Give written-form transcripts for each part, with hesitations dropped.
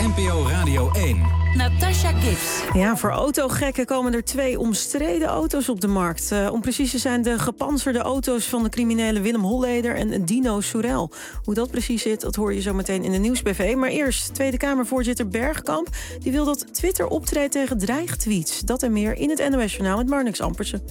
NPO Radio 1. Natasha Gibbs. Ja, voor autogekken komen er 2 omstreden auto's op de markt. Om precies te zijn de gepantserde auto's van de criminelen Willem Holleder en Dino Soerel. Hoe dat precies zit, dat hoor je zo meteen in de Nieuwsbv. Maar eerst, Tweede Kamervoorzitter Bergkamp. Die wil dat Twitter optreedt tegen dreigtweets. Dat en meer in het NOS-journaal met Marnix Ampersen.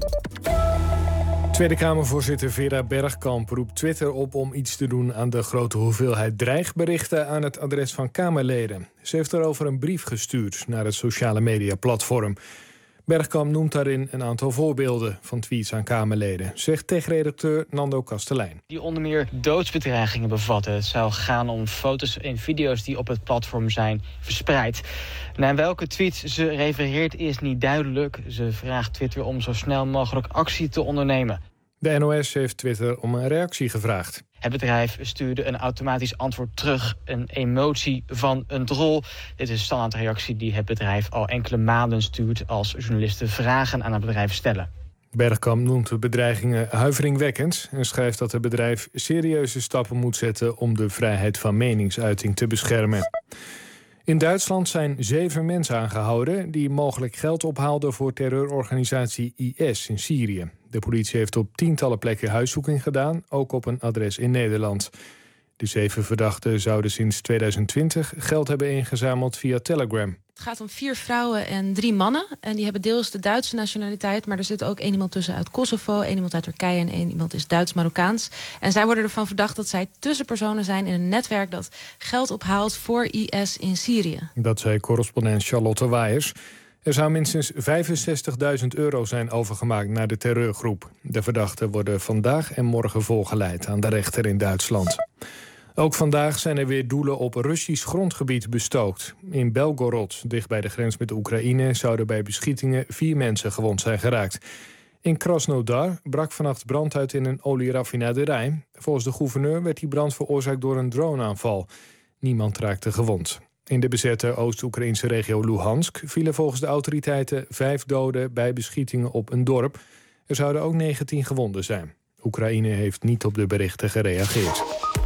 Tweede Kamervoorzitter Vera Bergkamp roept Twitter op om iets te doen aan de grote hoeveelheid dreigberichten aan het adres van Kamerleden. Ze heeft daarover een brief gestuurd naar het sociale mediaplatform. Bergkamp noemt daarin een aantal voorbeelden van tweets aan Kamerleden, zegt tech-redacteur Nando Kastelein. Die onder meer doodsbedreigingen bevatten. Het zou gaan om foto's en video's die op het platform zijn verspreid. Naar welke tweets ze refereert is niet duidelijk. Ze vraagt Twitter om zo snel mogelijk actie te ondernemen. De NOS heeft Twitter om een reactie gevraagd. Het bedrijf stuurde een automatisch antwoord terug, een emotie van een drol. Dit is een standaardreactie die het bedrijf al enkele maanden stuurt als journalisten vragen aan het bedrijf stellen. Bergkamp noemt de bedreigingen huiveringwekkend en schrijft dat het bedrijf serieuze stappen moet zetten om de vrijheid van meningsuiting te beschermen. In Duitsland zijn 7 mensen aangehouden die mogelijk geld ophaalden voor terreurorganisatie IS in Syrië. De politie heeft op tientallen plekken huiszoeking gedaan, ook op een adres in Nederland. De 7 verdachten zouden sinds 2020 geld hebben ingezameld via Telegram. Het gaat om 4 vrouwen en 3 mannen. En die hebben deels de Duitse nationaliteit, maar er zit ook 1 iemand tussen uit Kosovo, 1 iemand uit Turkije en 1 iemand is Duits-Marokkaans. En zij worden ervan verdacht dat zij tussenpersonen zijn in een netwerk dat geld ophaalt voor IS in Syrië. Dat zei correspondent Charlotte Waaiers. Er zou minstens €65.000 zijn overgemaakt naar de terreurgroep. De verdachten worden vandaag en morgen voorgeleid aan de rechter in Duitsland. Ook vandaag zijn er weer doelen op Russisch grondgebied bestookt. In Belgorod, dicht bij de grens met Oekraïne, zouden bij beschietingen 4 mensen gewond zijn geraakt. In Krasnodar brak vannacht brand uit in een olieraffinaderij. Volgens de gouverneur werd die brand veroorzaakt door een droneaanval. Niemand raakte gewond. In de bezette Oost-Oekraïnse regio Luhansk vielen volgens de autoriteiten 5 doden bij beschietingen op een dorp. Er zouden ook 19 gewonden zijn. Oekraïne heeft niet op de berichten gereageerd.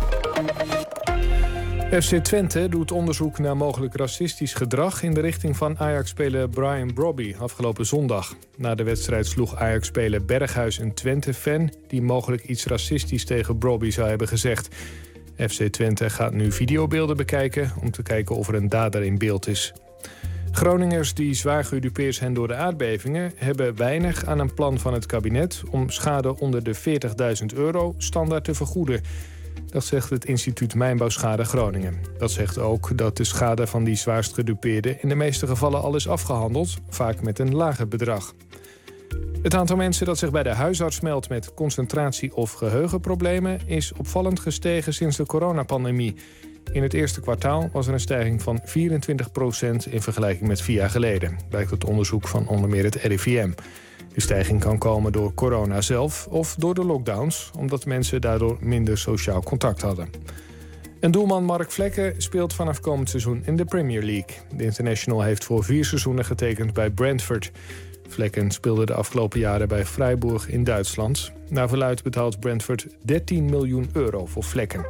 FC Twente doet onderzoek naar mogelijk racistisch gedrag in de richting van Ajax-speler Brian Brobby afgelopen zondag. Na de wedstrijd sloeg Ajax-speler Berghuis een Twente-fan die mogelijk iets racistisch tegen Brobby zou hebben gezegd. FC Twente gaat nu videobeelden bekijken om te kijken of er een dader in beeld is. Groningers die zwaar gedupeerd zijn door de aardbevingen hebben weinig aan een plan van het kabinet om schade onder de €40.000 standaard te vergoeden. Dat zegt het instituut Mijnbouwschade Groningen. Dat zegt ook dat de schade van die zwaarst gedupeerden in de meeste gevallen al is afgehandeld, vaak met een lager bedrag. Het aantal mensen dat zich bij de huisarts meldt met concentratie- of geheugenproblemen is opvallend gestegen sinds de coronapandemie. In het eerste kwartaal was er een stijging van 24% in vergelijking met 4 jaar geleden, blijkt uit onderzoek van onder meer het RIVM. De stijging kan komen door corona zelf of door de lockdowns, omdat mensen daardoor minder sociaal contact hadden. En doelman Mark Vlekken speelt vanaf komend seizoen in de Premier League. De international heeft voor 4 seizoenen getekend bij Brentford. Vlekken speelde de afgelopen jaren bij Freiburg in Duitsland. Naar verluidt betaalt Brentford €13 miljoen voor Vlekken.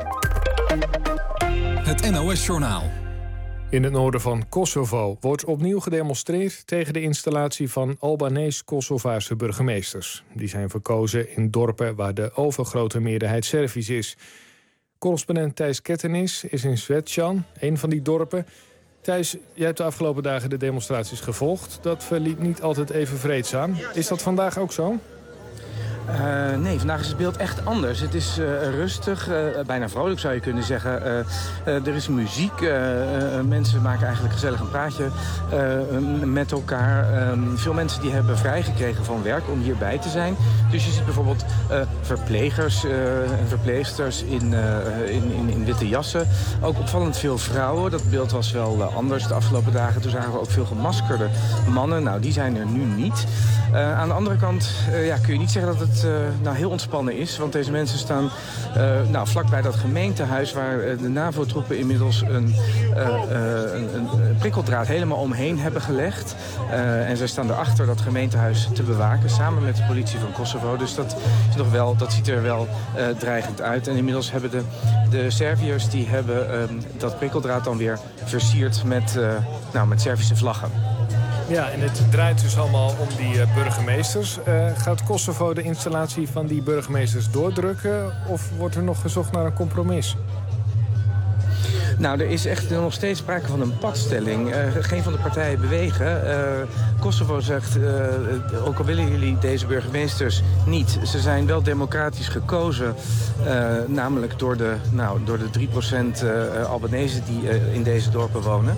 Het NOS-journaal. In het noorden van Kosovo wordt opnieuw gedemonstreerd tegen de installatie van Albanees-Kosovaarse burgemeesters. Die zijn verkozen in dorpen waar de overgrote meerderheid Servisch is. Correspondent Thijs Kettenis is in Zvečan, een van die dorpen. Thijs, jij hebt de afgelopen dagen de demonstraties gevolgd. Dat verliep niet altijd even vreedzaam. Is dat vandaag ook zo? Nee, vandaag is het beeld echt anders. Het is rustig, bijna vrolijk zou je kunnen zeggen. Er is muziek, mensen maken eigenlijk gezellig een praatje met elkaar. Veel mensen die hebben vrijgekregen van werk om hierbij te zijn. Dus je ziet bijvoorbeeld verplegers en verpleegsters in witte jassen. Ook opvallend veel vrouwen. Dat beeld was wel anders de afgelopen dagen. Toen zagen we ook veel gemaskerde mannen. Nou, die zijn er nu niet. Aan de andere kant kun je niet zeggen dat het heel ontspannen is. Want deze mensen staan vlakbij dat gemeentehuis waar de NAVO-troepen inmiddels een prikkeldraad helemaal omheen hebben gelegd. En zij staan erachter dat gemeentehuis te bewaken, samen met de politie van Kosovo. Dus dat ziet er wel dreigend uit. En inmiddels hebben de Serviërs die hebben dat prikkeldraad dan weer versierd met Servische vlaggen. Ja, en het draait dus allemaal om die burgemeesters. Gaat Kosovo de installatie van die burgemeesters doordrukken? Of wordt er nog gezocht naar een compromis? Nou, er is echt nog steeds sprake van een padstelling. Geen van de partijen bewegen. Kosovo zegt, ook al willen jullie deze burgemeesters niet. Ze zijn wel democratisch gekozen. Namelijk door de 3% Albanese die in deze dorpen wonen.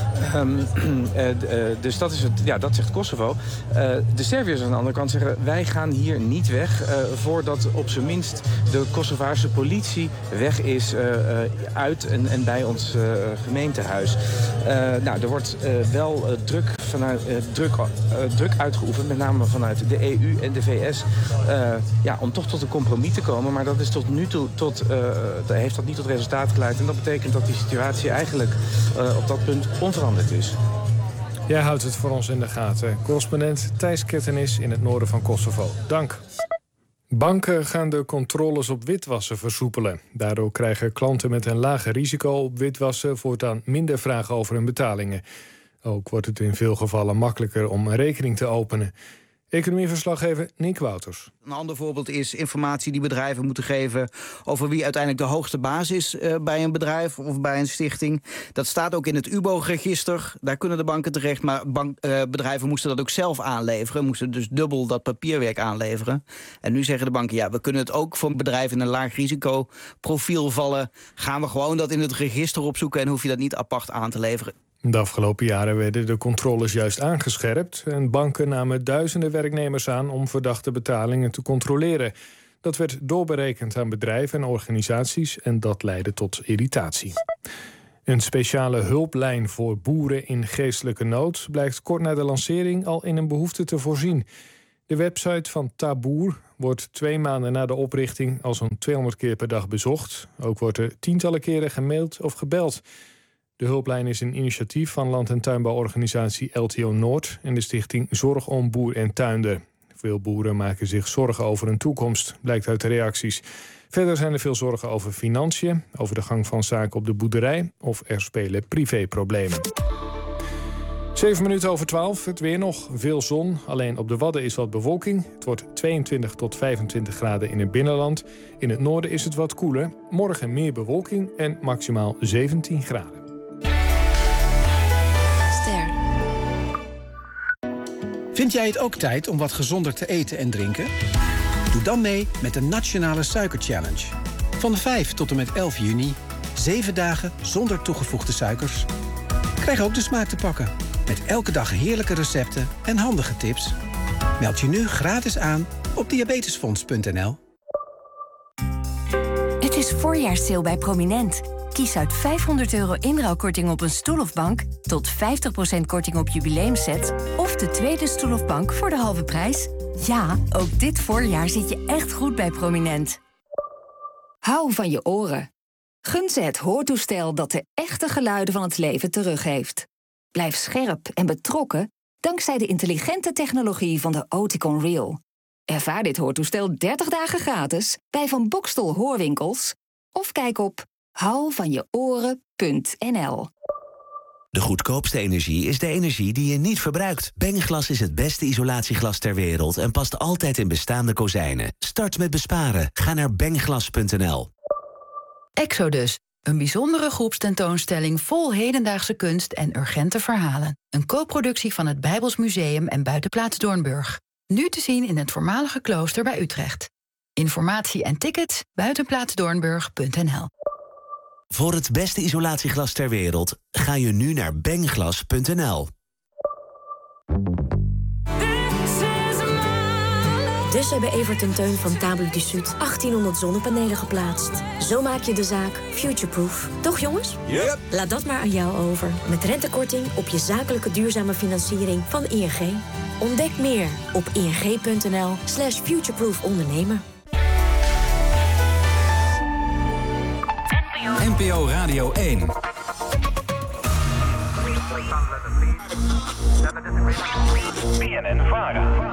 Dus dat zegt Kosovo. De Serviërs aan de andere kant zeggen, wij gaan hier niet weg voordat op zijn minst de Kosovaarse politie weg is uit en bij ons gemeentehuis. Er wordt wel druk uitgeoefend, met name vanuit de EU en de VS, om toch tot een compromis te komen. Maar dat is tot nu toe heeft dat niet tot resultaat geleid. En dat betekent dat die situatie eigenlijk op dat punt onveranderd is. Jij houdt het voor ons in de gaten. Correspondent Thijs Kettenis in het noorden van Kosovo. Dank. Banken gaan de controles op witwassen versoepelen. Daardoor krijgen klanten met een lager risico op witwassen voortaan minder vragen over hun betalingen. Ook wordt het in veel gevallen makkelijker om een rekening te openen. Economieverslaggever Nick Wouters. Een ander voorbeeld is informatie die bedrijven moeten geven over wie uiteindelijk de hoogste baas is bij een bedrijf of bij een stichting. Dat staat ook in het UBO-register. Daar kunnen de banken terecht, maar bedrijven moesten dat ook zelf aanleveren. Moesten dus dubbel dat papierwerk aanleveren. En nu zeggen de banken, we kunnen het ook voor bedrijven in een laag risicoprofiel vallen. Gaan we gewoon dat in het register opzoeken en hoef je dat niet apart aan te leveren. De afgelopen jaren werden de controles juist aangescherpt en banken namen duizenden werknemers aan om verdachte betalingen te controleren. Dat werd doorberekend aan bedrijven en organisaties en dat leidde tot irritatie. Een speciale hulplijn voor boeren in geestelijke nood blijkt kort na de lancering al in een behoefte te voorzien. De website van Taboer wordt 2 maanden na de oprichting al zo'n 200 keer per dag bezocht. Ook wordt er tientallen keren gemaild of gebeld. De hulplijn is een initiatief van land- en tuinbouworganisatie LTO Noord en de stichting Zorg om Boer en Tuinder. Veel boeren maken zich zorgen over hun toekomst, blijkt uit de reacties. Verder zijn er veel zorgen over financiën, over de gang van zaken op de boerderij of er spelen privéproblemen. 7 minuten over 12, het weer nog. Veel zon, alleen op de Wadden is wat bewolking. Het wordt 22 tot 25 graden in het binnenland. In het noorden is het wat koeler. Morgen meer bewolking en maximaal 17 graden. Vind jij het ook tijd om wat gezonder te eten en drinken? Doe dan mee met de Nationale Suiker Challenge. Van 5 tot en met 11 juni, 7 dagen zonder toegevoegde suikers. Krijg ook de smaak te pakken, met elke dag heerlijke recepten en handige tips. Meld je nu gratis aan op diabetesfonds.nl. Het is voorjaarssale bij Prominent. Kies uit €500 inruilkorting op een stoel of bank, tot 50% korting op jubileumsets of de tweede stoel of bank voor de halve prijs. Ja, ook dit voorjaar zit je echt goed bij Prominent. Hou van je oren. Gun ze het hoortoestel dat de echte geluiden van het leven teruggeeft. Blijf scherp en betrokken dankzij de intelligente technologie van de Oticon Real. Ervaar dit hoortoestel 30 dagen gratis bij Van Bokstel Hoorwinkels of kijk op houvanjeoren.nl. De goedkoopste energie is de energie die je niet verbruikt. Bengglas is het beste isolatieglas ter wereld en past altijd in bestaande kozijnen. Start met besparen. Ga naar bengglas.nl. Exodus, een bijzondere groepstentoonstelling vol hedendaagse kunst en urgente verhalen. Een co-productie van het Bijbels Museum en Buitenplaats Doornburg. Nu te zien in het voormalige klooster bij Utrecht. Informatie en tickets buitenplaatsdoornburg.nl. Voor het beste isolatieglas ter wereld ga je nu naar bengglas.nl. Dus hebben Evert en Teun van Table du Sud 1800 zonnepanelen geplaatst. Zo maak je de zaak futureproof. Toch jongens? Yep. Laat dat maar aan jou over. Met rentekorting op je zakelijke duurzame financiering van ING. Ontdek meer op ing.nl/futureproof ondernemer. NPO Radio 1. BNN-VARA.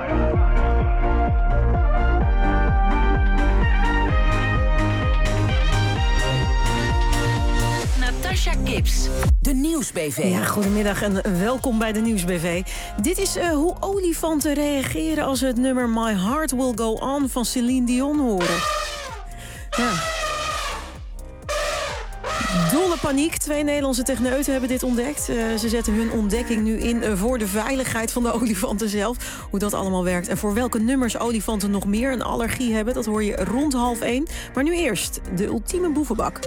Natasha Gibbs, de Nieuwsbv. Ja, goedemiddag en welkom bij de Nieuwsbv. Dit is hoe olifanten reageren als ze het nummer My Heart Will Go On van Celine Dion horen. Ja. Dolle paniek. 2 Nederlandse techneuten hebben dit ontdekt. Ze zetten hun ontdekking nu in voor de veiligheid van de olifanten zelf. Hoe dat allemaal werkt en voor welke nummers olifanten nog meer een allergie hebben, dat hoor je rond 12:30. Maar nu eerst de ultieme boevenbak.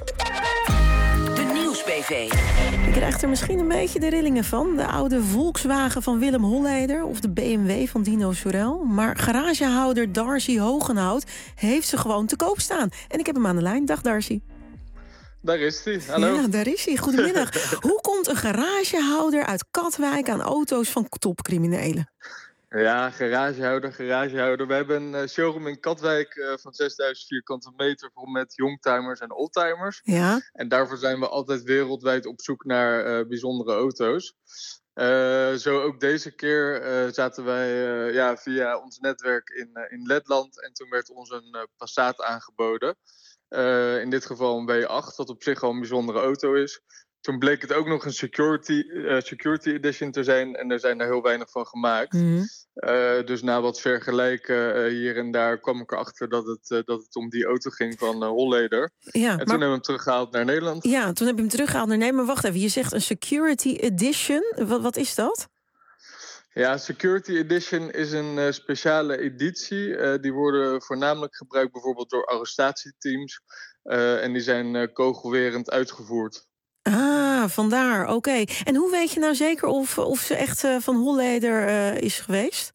BV. Je krijgt er misschien een beetje de rillingen van. De oude Volkswagen van Willem Holleder of de BMW van Dino Sorel. Maar garagehouder Darcy Hogenhout heeft ze gewoon te koop staan. En ik heb hem aan de lijn. Dag Darcy. Daar is hij. Hallo. Ja, daar is hij. Goedemiddag. Hoe komt een garagehouder uit Katwijk aan auto's van topcriminelen? Ja, garagehouder. We hebben een showroom in Katwijk van 6000 vierkante meter vol met youngtimers en oldtimers. Ja. En daarvoor zijn we altijd wereldwijd op zoek naar bijzondere auto's. Zo ook deze keer zaten wij via ons netwerk in Letland en toen werd ons een Passat aangeboden. In dit geval een W8, wat op zich al een bijzondere auto is. Toen bleek het ook nog een security edition te zijn en er zijn er heel weinig van gemaakt. Mm-hmm. Dus na wat vergelijken hier en daar kwam ik erachter dat het om die auto ging van Holleder. Ja, en toen hebben we hem teruggehaald naar Nederland. Ja, toen heb je hem teruggehaald naar Nederland. Maar wacht even, je zegt een security edition. Wat is dat? Ja, Security Edition is een speciale editie. Die worden voornamelijk gebruikt bijvoorbeeld door arrestatieteams. En die zijn kogelwerend uitgevoerd. Ah, vandaar. Oké. En hoe weet je nou zeker of ze echt van Holleder is geweest?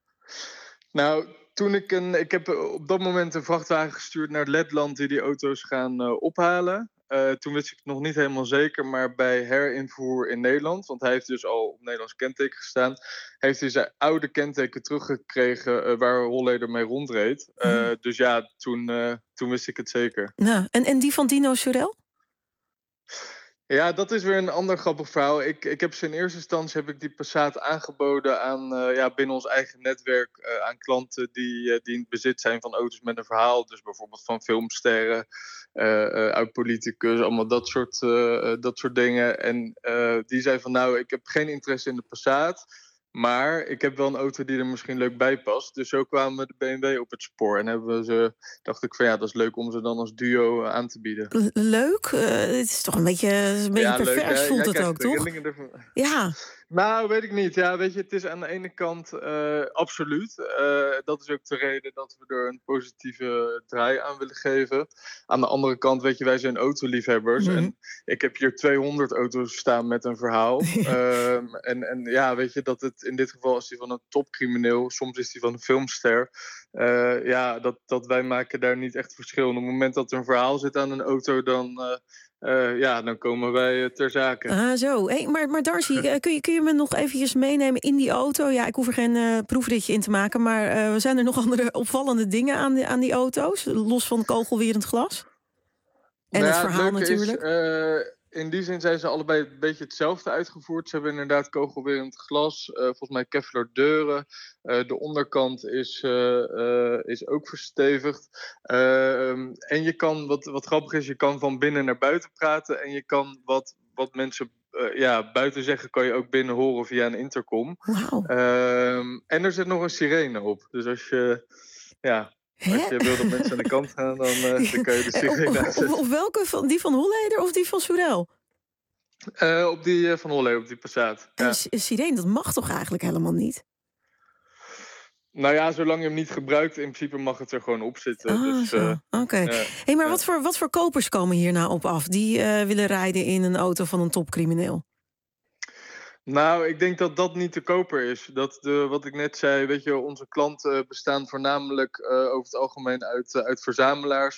Nou, ik heb op dat moment een vrachtwagen gestuurd naar Letland die auto's gaan ophalen. Toen wist ik het nog niet helemaal zeker, maar bij herinvoer in Nederland, want hij heeft dus al op Nederlands kenteken gestaan, heeft hij zijn oude kenteken teruggekregen waar Holleder mee rondreed. Dus ja, toen wist ik het zeker. Nou, en die van Dino Sorel? Ja, dat is weer een ander grappig verhaal. Ik heb ze in eerste instantie die Passat aangeboden aan binnen ons eigen netwerk aan klanten die in het bezit zijn van auto's met een verhaal. Dus bijvoorbeeld van filmsterren, oud-politicus, allemaal dat soort dingen. En die zei van nou, ik heb geen interesse in de Passat. Maar ik heb wel een auto die er misschien leuk bij past. Dus zo kwamen de BMW op het spoor. En dacht ik van ja, dat is leuk om ze dan als duo aan te bieden. Leuk? Het is toch een beetje pervers, leuk, voelt het ook, toch? Ja. Nou, weet ik niet. Ja, weet je, het is aan de ene kant absoluut. Dat is ook de reden dat we er een positieve draai aan willen geven. Aan de andere kant, weet je, wij zijn autoliefhebbers. Mm-hmm. En ik heb hier 200 auto's staan met een verhaal. En ja, weet je, dat het in dit geval is die van een topcrimineel. Soms is die van een filmster. Dat wij maken daar niet echt verschil. En op het moment dat er een verhaal zit aan een auto, dan komen wij ter zake. Ah, zo. Hey, maar Darcy, kun je me nog eventjes meenemen in die auto? Ja, ik hoef er geen proefritje in te maken, maar zijn er nog andere opvallende dingen aan die auto's? Los van kogelwerend glas? En het verhaal natuurlijk. In die zin zijn ze allebei een beetje hetzelfde uitgevoerd. Ze hebben inderdaad kogelwerend glas, volgens mij Kevlar deuren. De onderkant is ook verstevigd. En je kan, wat grappig is, je kan van binnen naar buiten praten. En je kan wat mensen buiten zeggen, kan je ook binnen horen via een intercom. Wow. En er zit nog een sirene op. Dus als je... Als je wil dat mensen aan de kant gaan, dan kan je de sirene uitzetten. Op welke? Die van Holleder of die van Sorel? Op die van Holleder, op die Passat. Ja. Een sirene, dat mag toch eigenlijk helemaal niet? Nou ja, zolang je hem niet gebruikt, in principe mag het er gewoon op zitten. Oké. Hey, maar wat voor kopers komen hier nou op af? Die willen rijden in een auto van een topcrimineel? Nou, ik denk dat dat niet te koper is. Wat ik net zei, weet je, onze klanten bestaan voornamelijk over het algemeen uit verzamelaars,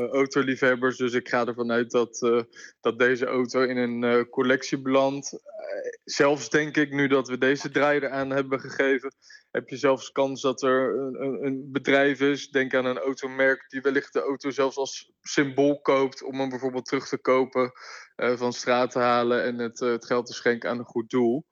autoliefhebbers. Dus ik ga ervan uit dat deze auto in een collectie belandt. zelfs denk ik, nu dat we deze draai eraan hebben gegeven, heb je zelfs kans dat er een bedrijf is, denk aan een automerk, die wellicht de auto zelfs als symbool koopt om hem bijvoorbeeld terug te kopen, van straat te halen en het geld te schenken aan een goed doel.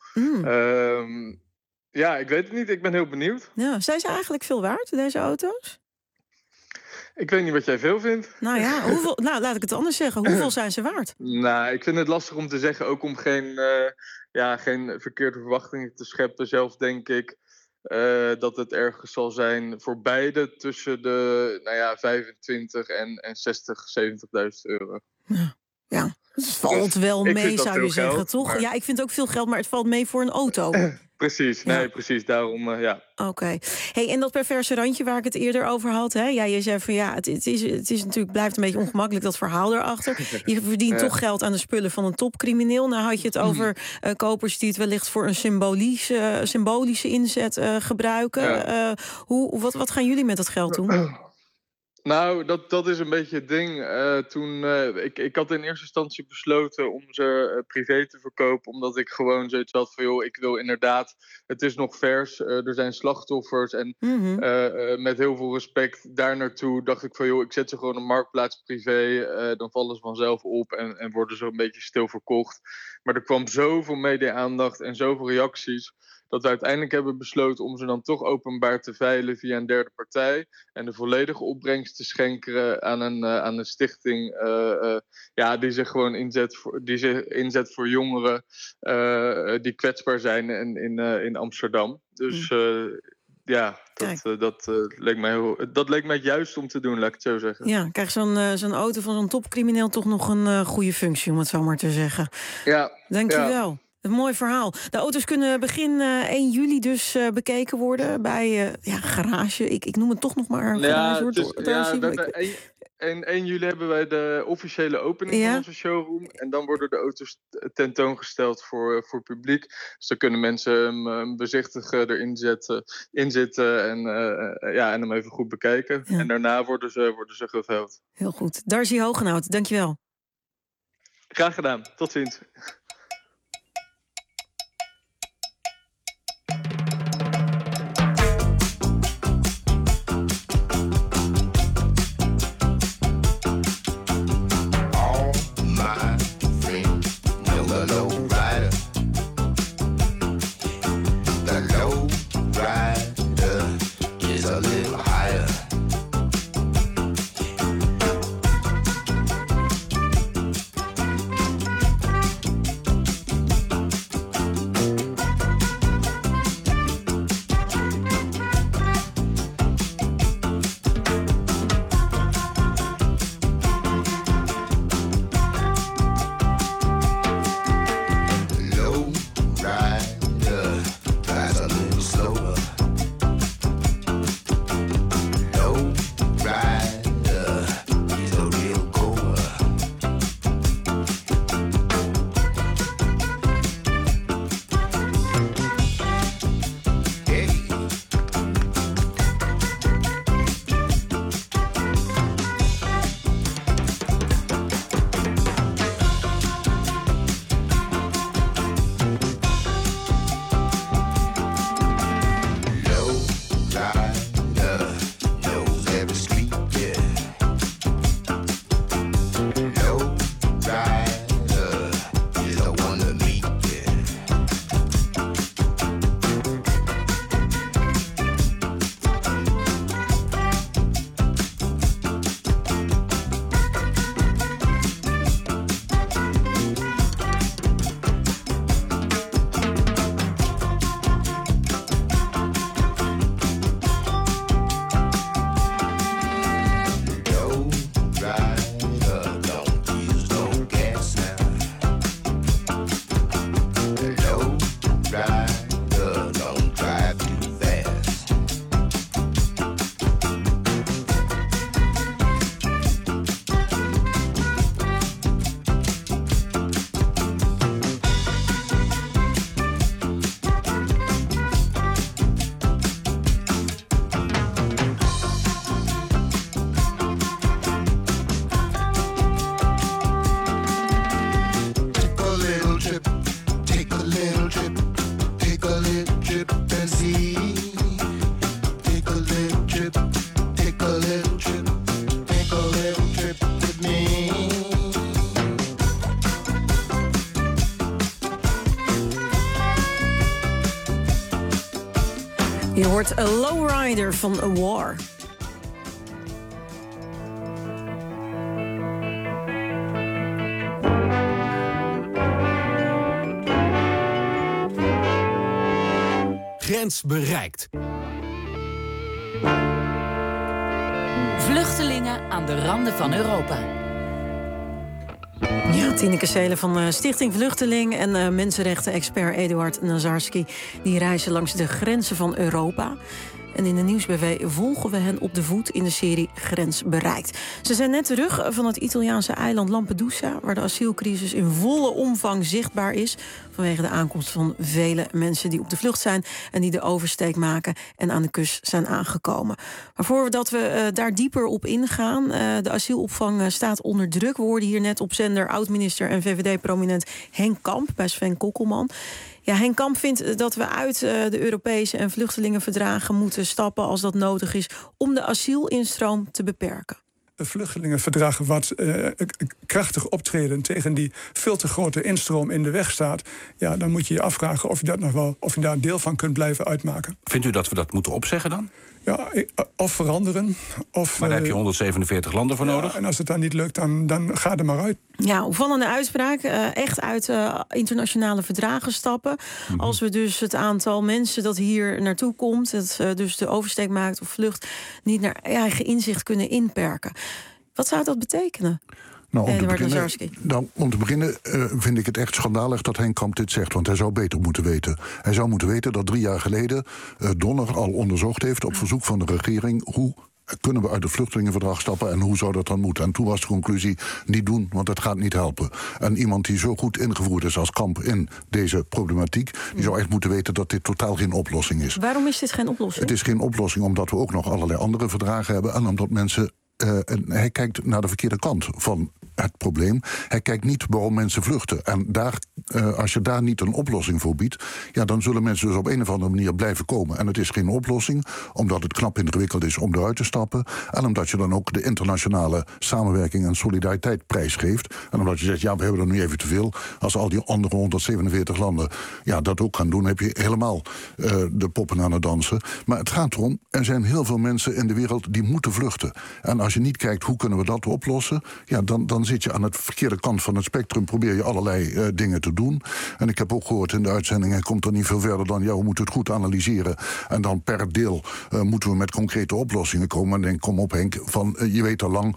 Ja, ik weet het niet. Ik ben heel benieuwd. Ja, zijn ze eigenlijk veel waard, deze auto's? Ik weet niet wat jij veel vindt. Nou ja, laat ik het anders zeggen. Hoeveel zijn ze waard? Nou, ik vind het lastig om te zeggen, ook om geen verkeerde verwachtingen te scheppen. Zelf denk ik dat het ergens zal zijn voor beide tussen de 25 en 60.000, 70.000 euro. Ja, het valt wel mee, zou je zeggen, geld, toch? maar... Ja, ik vind ook veel geld, maar het valt mee voor een auto. Precies, precies. Daarom, ja. Oké. Hey, en dat perverse randje waar ik het eerder over had, hè? Ja, je zei van het is natuurlijk, blijft een beetje ongemakkelijk, dat verhaal erachter. Je verdient toch geld aan de spullen van een topcrimineel. Nou had je het over kopers die het wellicht voor een symbolische inzet gebruiken. Wat gaan jullie met dat geld doen? Nou, dat is een beetje het ding. Ik had in eerste instantie besloten om ze privé te verkopen, omdat ik gewoon zoiets had van, joh, ik wil inderdaad, het is nog vers, er zijn slachtoffers en met heel veel respect daar naartoe dacht ik van, joh, ik zet ze gewoon op marktplaats privé, dan vallen ze vanzelf op en worden ze een beetje stil verkocht. Maar er kwam zoveel media-aandacht en zoveel reacties, dat we uiteindelijk hebben besloten om ze dan toch openbaar te veilen via een derde partij en de volledige opbrengst te schenken aan een stichting die zich gewoon inzet voor jongeren die kwetsbaar zijn in Amsterdam. Dus dat leek mij juist om te doen, laat ik het zo zeggen. Ja, krijgt zo'n auto van zo'n topcrimineel toch nog een goede functie, om het zo maar te zeggen. Ja. Dankjewel. Ja. Een mooi verhaal. De auto's kunnen begin 1 juli dus bekeken worden bij garage. Ik noem het toch nog maar een garage. 1 juli hebben wij de officiële opening van onze showroom. En dan worden de auto's tentoongesteld voor publiek. Dus dan kunnen mensen hem bezichtigen, erin zitten en hem even goed bekijken. Ja. En daarna worden ze geveild. Heel goed. Darcy Hogenhout, dankjewel. Graag gedaan. Tot ziens. Je hoort A Lowrider van A War. Grens bereikt. Vluchtelingen aan de randen van Europa. Ja, Tineke Seelen van Stichting Vluchteling en mensenrechten-expert Eduard Nazarski. Die reizen langs de grenzen van Europa. En in de Nieuwsbv volgen we hen op de voet in de serie Grens bereikt. Ze zijn net terug van het Italiaanse eiland Lampedusa, waar de asielcrisis in volle omvang zichtbaar is vanwege de aankomst van vele mensen die op de vlucht zijn en die de oversteek maken en aan de kust zijn aangekomen. Maar voordat we daar dieper op ingaan, de asielopvang staat onder druk. We hoorden hier net op zender oud-minister en VVD-prominent Henk Kamp bij Sven Kokkelman. Ja, Henk Kamp vindt dat we uit de Europese en vluchtelingenverdragen moeten stappen als dat nodig is om de asielinstroom te beperken. Een vluchtelingenverdrag wat krachtig optreden tegen die veel te grote instroom in de weg staat, ja, dan moet je je afvragen of je dat nog wel, of je daar een deel van kunt blijven uitmaken. Vindt u dat we dat moeten opzeggen dan? Ja, of veranderen. Of, maar daar heb je 147 landen voor nodig. En als het dan niet lukt, dan ga er maar uit. Ja, opvallende uitspraak. Echt uit internationale verdragen stappen. Mm-hmm. Als we dus het aantal mensen dat hier naartoe komt, dat dus de oversteek maakt of vlucht, niet naar eigen inzicht kunnen inperken. Wat zou dat betekenen? Nou, om te beginnen vind ik het echt schandalig dat Henk Kamp dit zegt. Want hij zou beter moeten weten. Hij zou moeten weten dat 3 jaar geleden Donner al onderzocht heeft op verzoek van de regering hoe kunnen we uit het vluchtelingenverdrag stappen en hoe zou dat dan moeten? En toen was de conclusie, niet doen, want het gaat niet helpen. En iemand die zo goed ingevoerd is als Kamp in deze problematiek, die zou echt moeten weten dat dit totaal geen oplossing is. Waarom is dit geen oplossing? Het is geen oplossing omdat we ook nog allerlei andere verdragen hebben en omdat mensen en hij kijkt naar de verkeerde kant van het probleem. Hij kijkt niet waarom mensen vluchten. En daar, als je daar niet een oplossing voor biedt, ja, dan zullen mensen dus op een of andere manier blijven komen. En het is geen oplossing, omdat het knap ingewikkeld is om eruit te stappen. En omdat je dan ook de internationale samenwerking en solidariteit prijsgeeft. En omdat je zegt, ja, we hebben er nu even te veel. Als al die andere 147 landen dat ook gaan doen, heb je helemaal de poppen aan het dansen. Maar het gaat erom, er zijn heel veel mensen in de wereld die moeten vluchten. En als je niet kijkt, hoe kunnen we dat oplossen, ja, dan zit je aan het verkeerde kant van het spectrum, probeer je allerlei dingen te doen. En ik heb ook gehoord in de uitzending, hij komt er niet veel verder dan, ja, we moeten het goed analyseren. En dan per deel moeten we met concrete oplossingen komen. En denk, kom op Henk, van je weet al lang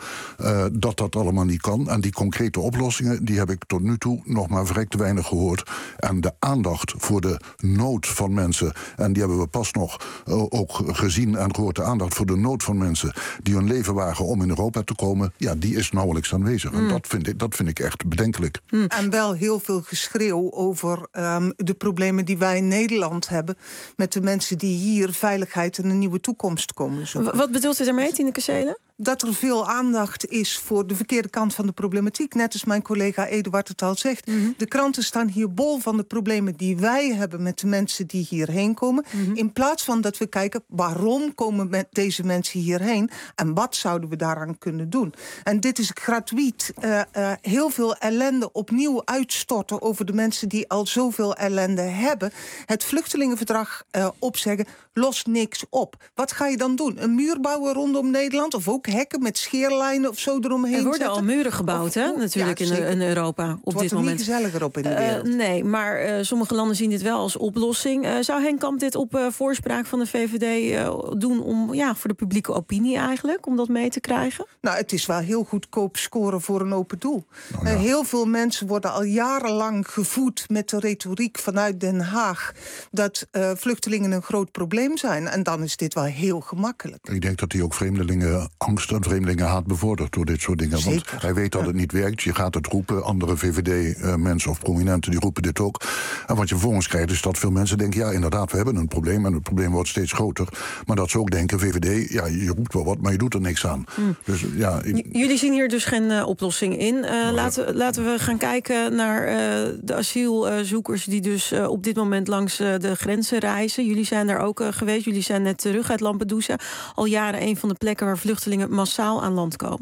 dat allemaal niet kan. En die concrete oplossingen, die heb ik tot nu toe nog maar verrekt te weinig gehoord. En de aandacht voor de nood van mensen, en die hebben we pas nog ook gezien en gehoord, de aandacht voor de nood van mensen die hun leven wagen om in Europa te komen, ja, die is nauwelijks aanwezig. En dat vind ik echt bedenkelijk. En wel heel veel geschreeuw over de problemen die wij in Nederland hebben met de mensen die hier veiligheid en een nieuwe toekomst komen zoeken. Wat bedoelt u daarmee, Tineke Seelen? Dat er veel aandacht is voor de verkeerde kant van de problematiek. Net als mijn collega Eduard het al zegt. Mm-hmm. De kranten staan hier bol van de problemen die wij hebben met de mensen die hierheen komen. Mm-hmm. In plaats van dat we kijken, waarom komen deze mensen hierheen? En wat zouden we daaraan kunnen doen? En dit is gratuit. Heel veel ellende opnieuw uitstorten over de mensen die al zoveel ellende hebben. Het vluchtelingenverdrag opzeggen lost niks op. Wat ga je dan doen? Een muur bouwen rondom Nederland? Of ook hekken met scheerlijnen of zo eromheen Er worden zetten? al muren gebouwd, natuurlijk, in Europa op dit moment. Het wordt niet gezelliger op in de wereld. Nee, maar sommige landen zien dit wel als oplossing. Zou Henk Kamp dit op voorspraak van de VVD doen om voor de publieke opinie eigenlijk, om dat mee te krijgen? Nou, het is wel heel goedkoop scoren voor een open doel. Heel veel mensen worden al jarenlang gevoed met de retoriek vanuit Den Haag dat vluchtelingen een groot probleem zijn. En dan is dit wel heel gemakkelijk. Ik denk dat hij ook vreemdelingenangst en vreemdelingenhaat bevordert door dit soort dingen. Zeker. Want hij weet dat het niet werkt. Je gaat het roepen. Andere VVD-mensen of prominenten die roepen dit ook. En wat je vervolgens krijgt is dat veel mensen denken, ja, inderdaad, we hebben een probleem en het probleem wordt steeds groter. Maar dat ze ook denken, VVD, ja, je roept wel wat, maar je doet er niks aan. Dus, ja, Jullie zien hier dus geen oplossing in. Laten we gaan kijken naar de asielzoekers die dus op dit moment langs de grenzen reizen. Jullie zijn daar ook geweest. Jullie zijn net terug uit Lampedusa. Al jaren een van de plekken waar vluchtelingen massaal aan land komen.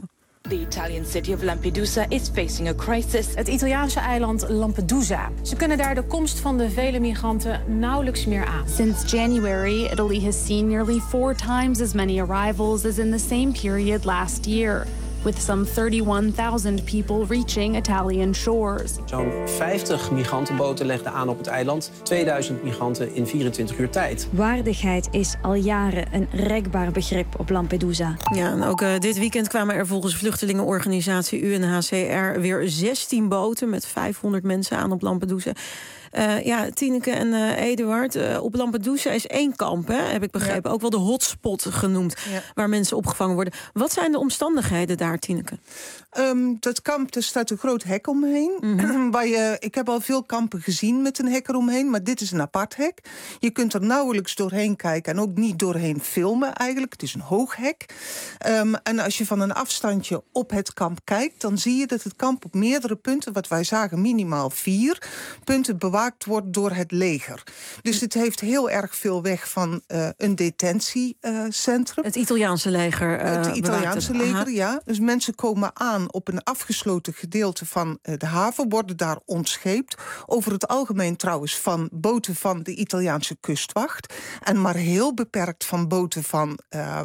The Italian city of Lampedusa is facing a crisis. Het Italiaanse eiland Lampedusa. Ze kunnen daar de komst van de vele migranten nauwelijks meer aan. Since January, Italy has seen nearly 4 times as many arrivals as in the same period last year, with some 31,000 people reaching Italian shores. Zo'n 50 migrantenboten legden aan op het eiland. 2000 migranten in 24 uur tijd. Waardigheid is al jaren een rekbaar begrip op Lampedusa. Ja, en ook dit weekend kwamen er volgens vluchtelingenorganisatie UNHCR weer 16 boten met 500 mensen aan op Lampedusa. Tineke en Eduard, op Lampedusa is 1 kamp, heb ik begrepen. Ja. Ook wel de hotspot genoemd, waar mensen opgevangen worden. Wat zijn de omstandigheden daar, Tineke? Dat kamp, er staat een groot hek omheen. Mm-hmm. Ik heb al veel kampen gezien met een hek eromheen, maar dit is een apart hek. Je kunt er nauwelijks doorheen kijken en ook niet doorheen filmen eigenlijk. Het is een hoog hek. En als je van een afstandje op het kamp kijkt, dan zie je dat het kamp op meerdere punten, wat wij zagen minimaal 4 punten, bewaakt wordt door het leger. Dus het heeft heel erg veel weg van een detentiecentrum. Het Italiaanse leger. Het Italiaanse leger, ja. Dus mensen komen aan op een afgesloten gedeelte van de haven, worden daar ontscheept. Over het algemeen trouwens van boten van de Italiaanse kustwacht. En maar heel beperkt van boten van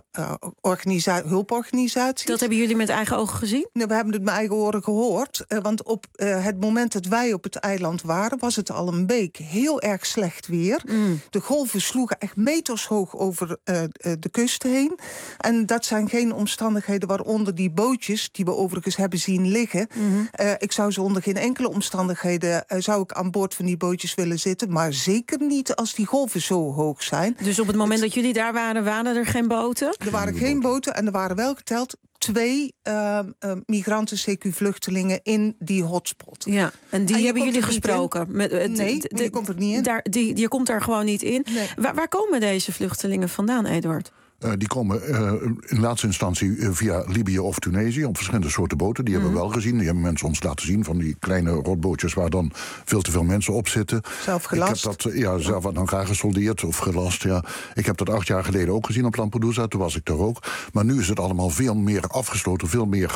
hulporganisaties. Dat hebben jullie met eigen ogen gezien? Nee, we hebben het met eigen oren gehoord. Want op het moment dat wij op het eiland waren, was het al een week heel erg slecht weer. De golven sloegen echt metershoog over de kust heen. En dat zijn geen omstandigheden waaronder die bootjes, die we overigens hebben zien liggen. Ik zou ze onder geen enkele omstandigheden zou ik aan boord van die bootjes willen zitten. Maar zeker niet als die golven zo hoog zijn. Dus op het moment dat jullie daar waren er geen boten? Er waren geen boten en er waren wel geteld 2 migranten, CQ-vluchtelingen in die hotspot. Ja, en die hebben jullie gesproken? Nee, die komt er niet in. Die komt daar gewoon niet in. Nee. Waar komen deze vluchtelingen vandaan, Eduard? Die komen in laatste instantie via Libië of Tunesië op verschillende soorten boten. Die hebben we wel gezien. Die hebben mensen ons laten zien van die kleine rotbootjes waar dan veel te veel mensen op zitten. Zelf gelast? Ik heb dat zelf aan elkaar gesoldeerd of gelast. Ja. Ik heb dat 8 jaar geleden ook gezien op Lampedusa. Toen was ik daar ook. Maar nu is het allemaal veel meer afgesloten, veel meer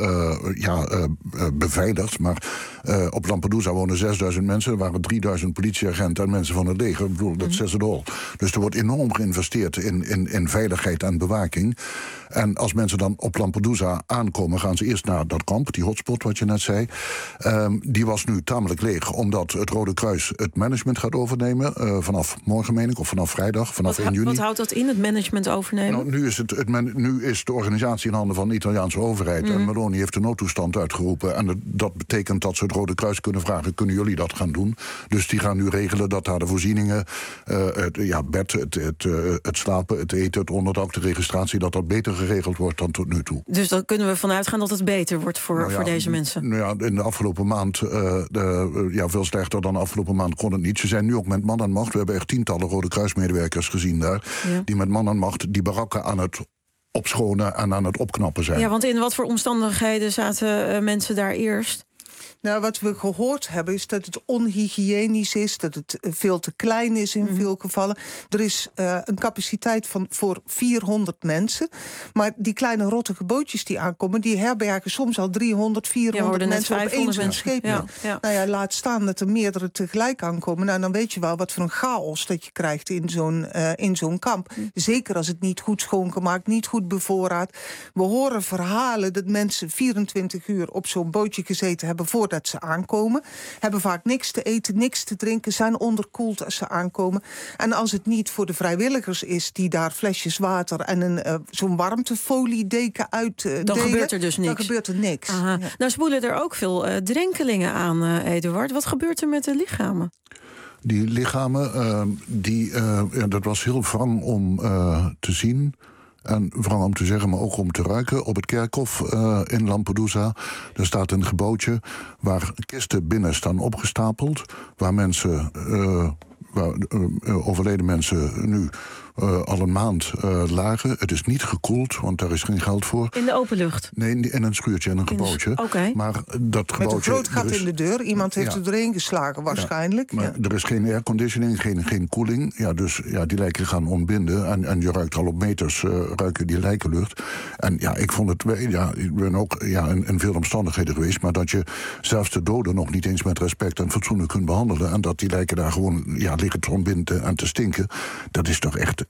beveiligd. Maar op Lampedusa wonen 6000 mensen. Er waren 3000 politieagenten en mensen van het leger. Ik bedoel, dat is het al. Dus er wordt enorm geïnvesteerd in veiligheid en bewaking. En als mensen dan op Lampedusa aankomen, gaan ze eerst naar dat kamp, die hotspot wat je net zei. Die was nu tamelijk leeg, omdat het Rode Kruis het management gaat overnemen. Vanaf morgen, meen ik, of vanaf vrijdag, vanaf 1 juni. Wat houdt dat in, het management overnemen? Nou, nu is de organisatie in handen van de Italiaanse overheid. En Meloni heeft de noodtoestand uitgeroepen. En dat betekent dat ze het Rode Kruis kunnen vragen, kunnen jullie dat gaan doen? Dus die gaan nu regelen dat daar de voorzieningen, bed, het slapen, het eten, het onderdak, de registratie, dat beter geregeld wordt dan tot nu toe. Dus dan kunnen we vanuit gaan dat het beter wordt voor deze mensen? Nou ja, in de afgelopen maand, veel slechter dan de afgelopen maand kon het niet. Ze zijn nu ook met man en macht, we hebben echt tientallen Rode Kruismedewerkers gezien daar, die met man en macht die barakken aan het opschonen en aan het opknappen zijn. Ja, want in wat voor omstandigheden zaten mensen daar eerst? Nou, wat we gehoord hebben is dat het onhygiënisch is, dat het veel te klein is in veel gevallen. Er is een capaciteit voor 400 mensen. Maar die kleine rottige bootjes die aankomen, die herbergen soms al 300, 400 mensen op één zo'n scheepje. Ja. Nou ja, laat staan dat er meerdere tegelijk aankomen. Nou, dan weet je wel wat voor een chaos dat je krijgt in zo'n kamp. Zeker als het niet goed schoongemaakt, niet goed bevoorraad. We horen verhalen dat mensen 24 uur op zo'n bootje gezeten hebben voordat ze aankomen. Hebben vaak niks te eten, niks te drinken, zijn onderkoeld als ze aankomen. En als het niet voor de vrijwilligers is die daar flesjes water en zo'n warmtefoliedeken uitdelen, dan gebeurt er dus niks. Dan gebeurt er niks. Ja. Nou spoelen er ook veel drenkelingen aan, Eduard. Wat gebeurt er met de lichamen? Die lichamen, dat was heel wrang om te zien. En vooral om te zeggen, maar ook om te ruiken. Op het kerkhof in Lampedusa, er staat een gebouwtje waar kisten binnen staan opgestapeld. Waar mensen, overleden mensen nu al een maand lagen. Het is niet gekoeld, want daar is geen geld voor. In de open lucht? Nee, in een schuurtje en een gebouwtje. Okay. Maar dat gebouwtje... Met een groot gat in de deur. Iemand heeft er doorheen geslagen, waarschijnlijk. Maar er is geen airconditioning, geen koeling. Ja, dus die lijken gaan ontbinden. En je ruikt al op meters ruiken die lijkenlucht. En ja, ik vond het... ik ben ook in veel omstandigheden geweest... maar dat je zelfs de doden nog niet eens met respect en fatsoenlijk kunt behandelen... en dat die lijken daar gewoon liggen te ontbinden en te stinken... dat is toch echt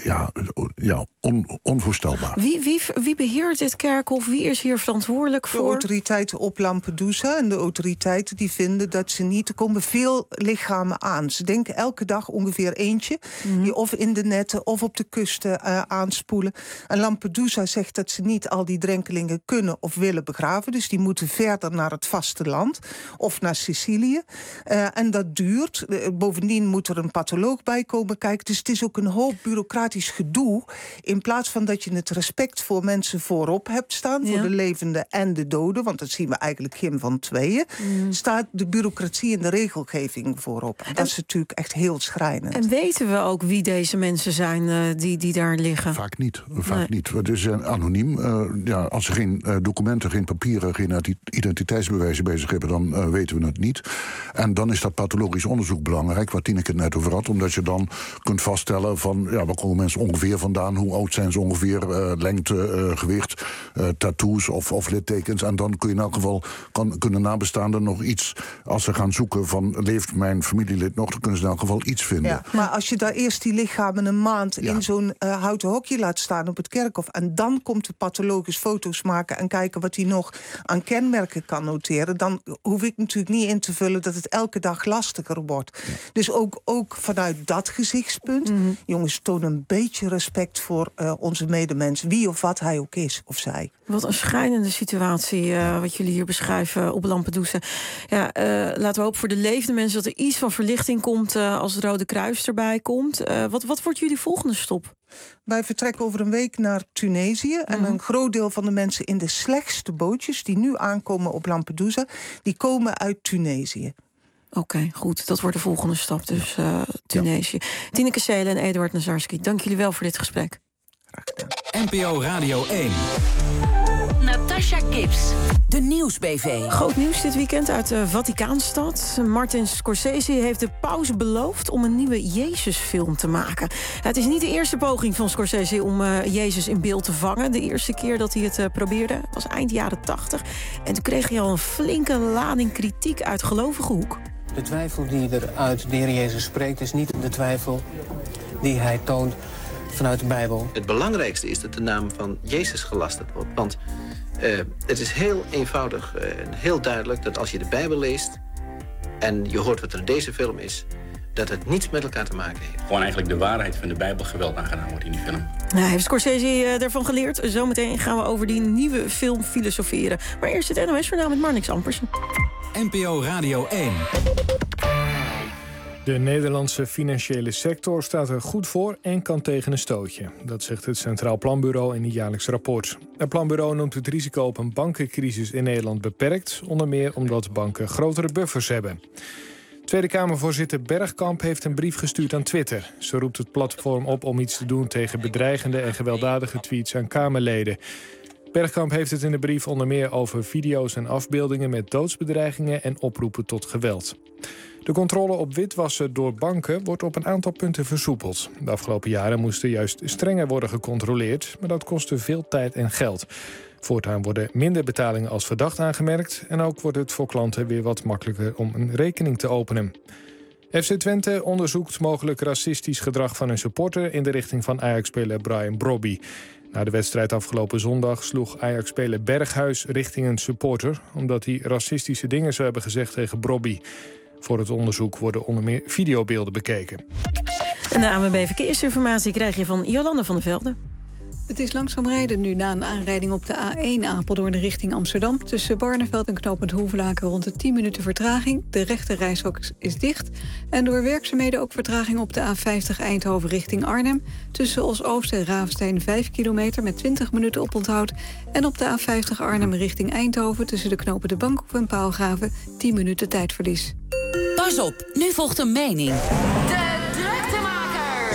onvoorstelbaar. Wie beheert dit kerkhof? Wie is hier verantwoordelijk voor? De autoriteiten op Lampedusa. En de autoriteiten die vinden dat ze niet... Er komen veel lichamen aan. Ze denken elke dag ongeveer eentje... die of in de netten of op de kusten aanspoelen. En Lampedusa zegt dat ze niet al die drenkelingen kunnen of willen begraven. Dus die moeten verder naar het vasteland of naar Sicilië. En dat duurt. Bovendien moet er een patholoog bij komen kijken. Dus het is ook een hoop bureaucratisch gedoe. In plaats van dat je het respect voor mensen voorop hebt staan... voor de levenden en de doden, want dat zien we eigenlijk geen van tweeën... staat de bureaucratie en de regelgeving voorop. En dat is natuurlijk echt heel schrijnend. En weten we ook wie deze mensen zijn die daar liggen? Vaak niet. Het is anoniem. Als ze geen documenten, geen papieren, geen identiteitsbewijzen bij zich hebben... dan weten we het niet. En dan is dat pathologisch onderzoek belangrijk, waar Tineke het net over had... omdat je dan kunt vaststellen van... waar komen mensen ongeveer vandaan, hoe oud zijn ze ongeveer... lengte, gewicht, tattoos of littekens. En dan kun je in elk geval kunnen nabestaanden nog iets... als ze gaan zoeken van leeft mijn familielid nog... dan kunnen ze in elk geval iets vinden. Ja, maar als je daar eerst die lichamen een maand... in zo'n houten hokje laat staan op het kerkhof... en dan komt de pathologisch foto's maken... en kijken wat hij nog aan kenmerken kan noteren... dan hoef ik natuurlijk niet in te vullen... dat het elke dag lastiger wordt. Ja. Dus ook vanuit dat gezichtspunt... jongens, toon een beetje respect voor onze medemens... wie of wat hij ook is, of zij. Wat een schrijnende situatie wat jullie hier beschrijven op Lampedusa. Ja, laten we hopen voor de levende mensen... dat er iets van verlichting komt als het Rode Kruis erbij komt. Wat wordt jullie volgende stop? Wij vertrekken over een week naar Tunesië. En een groot deel van de mensen in de slechtste bootjes... die nu aankomen op Lampedusa, die komen uit Tunesië. Oké, goed. Dat wordt de volgende stap, dus Tunesië. Tineke Seelen en Eduard Nazarski, dank jullie wel voor dit gesprek. NPO Radio 1. Natasha Gibbs, de Nieuwsbv. Groot nieuws dit weekend uit de Vaticaanstad. Martin Scorsese heeft de paus beloofd om een nieuwe Jezusfilm te maken. Het is niet de eerste poging van Scorsese om Jezus in beeld te vangen. De eerste keer dat hij het probeerde was eind jaren 80. En toen kreeg hij al een flinke lading kritiek uit gelovige hoek. De twijfel die er uit de Heer Jezus spreekt... is niet de twijfel die hij toont vanuit de Bijbel. Het belangrijkste is dat de naam van Jezus gelasterd wordt. Want het is heel eenvoudig en heel duidelijk dat als je de Bijbel leest... en je hoort wat er in deze film is... dat het niets met elkaar te maken heeft. Gewoon eigenlijk de waarheid van de Bijbel geweld aangedaan wordt in die film. Nou, heeft Scorsese ervan geleerd? Zometeen gaan we over die nieuwe film filosoferen. Maar eerst het NOS-journaal met Marnix Ampersen. NPO Radio 1. De Nederlandse financiële sector staat er goed voor en kan tegen een stootje. Dat zegt het Centraal Planbureau in een jaarlijks rapport. Het planbureau noemt het risico op een bankencrisis in Nederland beperkt... onder meer omdat banken grotere buffers hebben. Tweede Kamervoorzitter Bergkamp heeft een brief gestuurd aan Twitter. Ze roept het platform op om iets te doen tegen bedreigende en gewelddadige tweets aan Kamerleden. Bergkamp heeft het in de brief onder meer over video's en afbeeldingen met doodsbedreigingen en oproepen tot geweld. De controle op witwassen door banken wordt op een aantal punten versoepeld. De afgelopen jaren moesten juist strenger worden gecontroleerd, maar dat kostte veel tijd en geld. Voortaan worden minder betalingen als verdacht aangemerkt en ook wordt het voor klanten weer wat makkelijker om een rekening te openen. FC Twente onderzoekt mogelijk racistisch gedrag van een supporter in de richting van Ajax-speler Brian Brobby. Na de wedstrijd afgelopen zondag sloeg Ajax-speler Berghuis richting een supporter, omdat hij racistische dingen zou hebben gezegd tegen Brobby. Voor het onderzoek worden onder meer videobeelden bekeken. En de ANWB Verkeersinformatie krijg je van Jolande van der Velde. Het is langzaam rijden nu na een aanrijding op de A1 Apeldoorn richting Amsterdam. Tussen Barneveld en knooppunt Hoevelaken rond de 10 minuten vertraging. De rechte reishok is dicht. En door werkzaamheden ook vertraging op de A50 Eindhoven richting Arnhem. Tussen Os-Oost en Raafsteen 5 kilometer met 20 minuten oponthoud. En op de A50 Arnhem richting Eindhoven tussen de knopen de Bankhoef en Paalgraven 10 minuten tijdverlies. Pas op, nu volgt een mening. De druktemaker.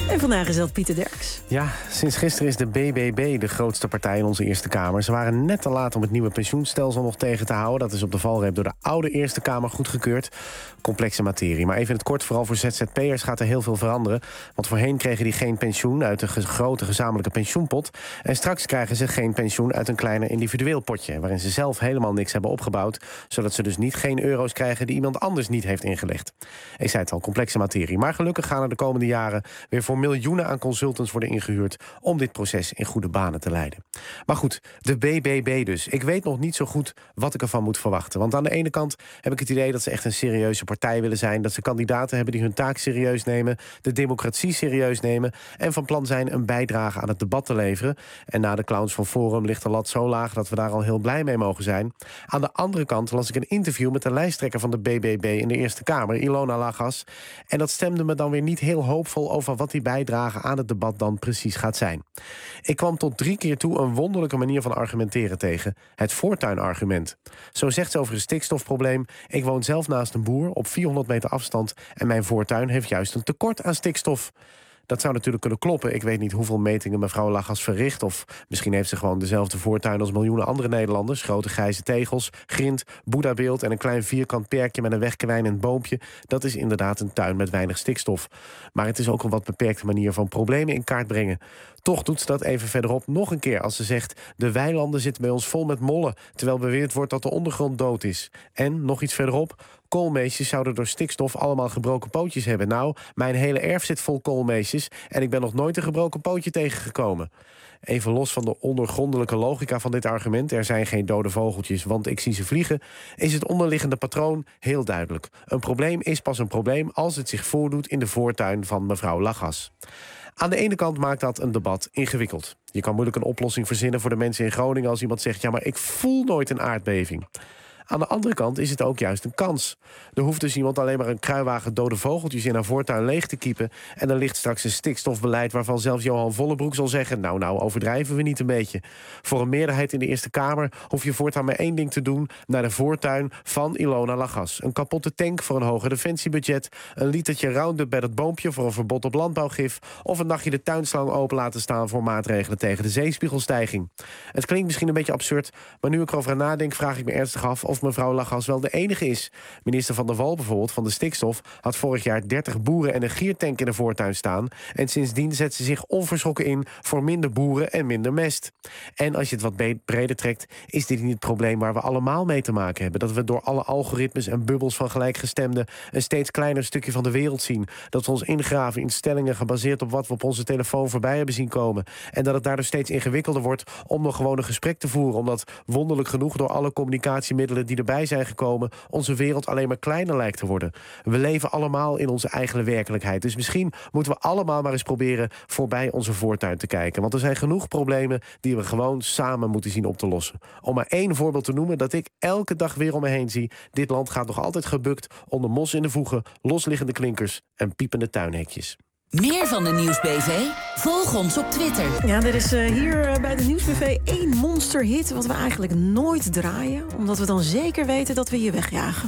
En vandaag is dat Pieter Derks. Ja, sinds gisteren is de BBB de grootste partij in onze Eerste Kamer. Ze waren net te laat om het nieuwe pensioenstelsel nog tegen te houden. Dat is op de valreep door de oude Eerste Kamer goedgekeurd. Complexe materie. Maar even in het kort, vooral voor ZZP'ers gaat er heel veel veranderen. Want voorheen kregen die geen pensioen uit de grote gezamenlijke pensioenpot. En straks krijgen ze geen pensioen uit een kleiner individueel potje, waarin ze zelf helemaal niks hebben opgebouwd, zodat ze dus niet geen euro's krijgen die iemand anders niet heeft ingelegd. Ik zei het al, complexe materie. Maar gelukkig gaan er de komende jaren weer voor miljoenen aan consultants worden ingehuurd om dit proces in goede banen te leiden. Maar goed, de BBB dus. Ik weet nog niet zo goed wat ik ervan moet verwachten. Want aan de ene kant heb ik het idee dat ze echt een serieuze partij willen zijn, dat ze kandidaten hebben die hun taak serieus nemen, de democratie serieus nemen en van plan zijn een bijdrage aan het debat te leveren. En na de clowns van Forum ligt de lat zo laag dat we daar al heel blij mee mogen zijn. Aan de andere kant las ik een interview met de lijsttrekker van de BBB in de Eerste Kamer, Ilona Lagas. En dat stemde me dan weer niet heel hoopvol over wat die bijdrage aan het debat dan precies gaat zijn. Ik kwam tot 3 keer toe een wonderlijke manier van argumenteren tegen: het voortuinargument. Zo zegt ze over het stikstofprobleem: ik woon zelf naast een boer op 400 meter afstand en mijn voortuin heeft juist een tekort aan stikstof. Dat zou natuurlijk kunnen kloppen. Ik weet niet hoeveel metingen mevrouw Lagas verricht, of misschien heeft ze gewoon dezelfde voortuin als miljoenen andere Nederlanders. Grote grijze tegels, grind, boeddhabeeld en een klein vierkant perkje met een wegkwijnend boompje. Dat is inderdaad een tuin met weinig stikstof. Maar het is ook een wat beperkte manier van problemen in kaart brengen. Toch doet ze dat even verderop nog een keer als ze zegt: de weilanden zitten bij ons vol met mollen, terwijl beweerd wordt dat de ondergrond dood is. En, nog iets verderop, koolmeesjes zouden door stikstof allemaal gebroken pootjes hebben. Nou, mijn hele erf zit vol koolmeesjes en ik ben nog nooit een gebroken pootje tegengekomen. Even los van de ondergrondelijke logica van dit argument, er zijn geen dode vogeltjes, want ik zie ze vliegen, is het onderliggende patroon heel duidelijk. Een probleem is pas een probleem als het zich voordoet in de voortuin van mevrouw Lagas. Aan de ene kant maakt dat een debat ingewikkeld. Je kan moeilijk een oplossing verzinnen voor de mensen in Groningen als iemand zegt: ja, maar ik voel nooit een aardbeving. Aan de andere kant is het ook juist een kans. Er hoeft dus iemand alleen maar een kruiwagen dode vogeltjes in haar voortuin leeg te kiepen en er ligt straks een stikstofbeleid waarvan zelfs Johan Vollebroek zal zeggen: nou, overdrijven we niet een beetje. Voor een meerderheid in de Eerste Kamer hoef je voortaan maar één ding te doen: naar de voortuin van Ilona Lagas. Een kapotte tank voor een hoger defensiebudget, een litertje Roundup bij dat boompje voor een verbod op landbouwgif, of een nachtje de tuinslang open laten staan voor maatregelen tegen de zeespiegelstijging. Het klinkt misschien een beetje absurd, maar nu ik erover nadenk, vraag ik me ernstig af of mevrouw Lagas wel de enige is. Minister Van der Wal bijvoorbeeld van de stikstof had vorig jaar 30 boeren en een giertank in de voortuin staan. En sindsdien zet ze zich onverschrokken in voor minder boeren en minder mest. En als je het wat breder trekt, is dit niet het probleem waar we allemaal mee te maken hebben. Dat we door alle algoritmes en bubbels van gelijkgestemden een steeds kleiner stukje van de wereld zien. Dat we ons ingraven in stellingen gebaseerd op wat we op onze telefoon voorbij hebben zien komen. En dat het daardoor steeds ingewikkelder wordt om nog gewoon een gesprek te voeren. Omdat wonderlijk genoeg door alle communicatiemiddelen die erbij zijn gekomen onze wereld alleen maar kleiner lijkt te worden. We leven allemaal in onze eigen werkelijkheid. Dus misschien moeten we allemaal maar eens proberen voorbij onze voortuin te kijken. Want er zijn genoeg problemen die we gewoon samen moeten zien op te lossen. Om maar één voorbeeld te noemen dat ik elke dag weer om me heen zie: dit land gaat nog altijd gebukt onder mos in de voegen, losliggende klinkers en piepende tuinhekjes. Meer van de Nieuwsbv? Volg ons op Twitter. Ja, er is hier bij de Nieuwsbv 1 monsterhit wat we eigenlijk nooit draaien, omdat we dan zeker weten dat we je wegjagen.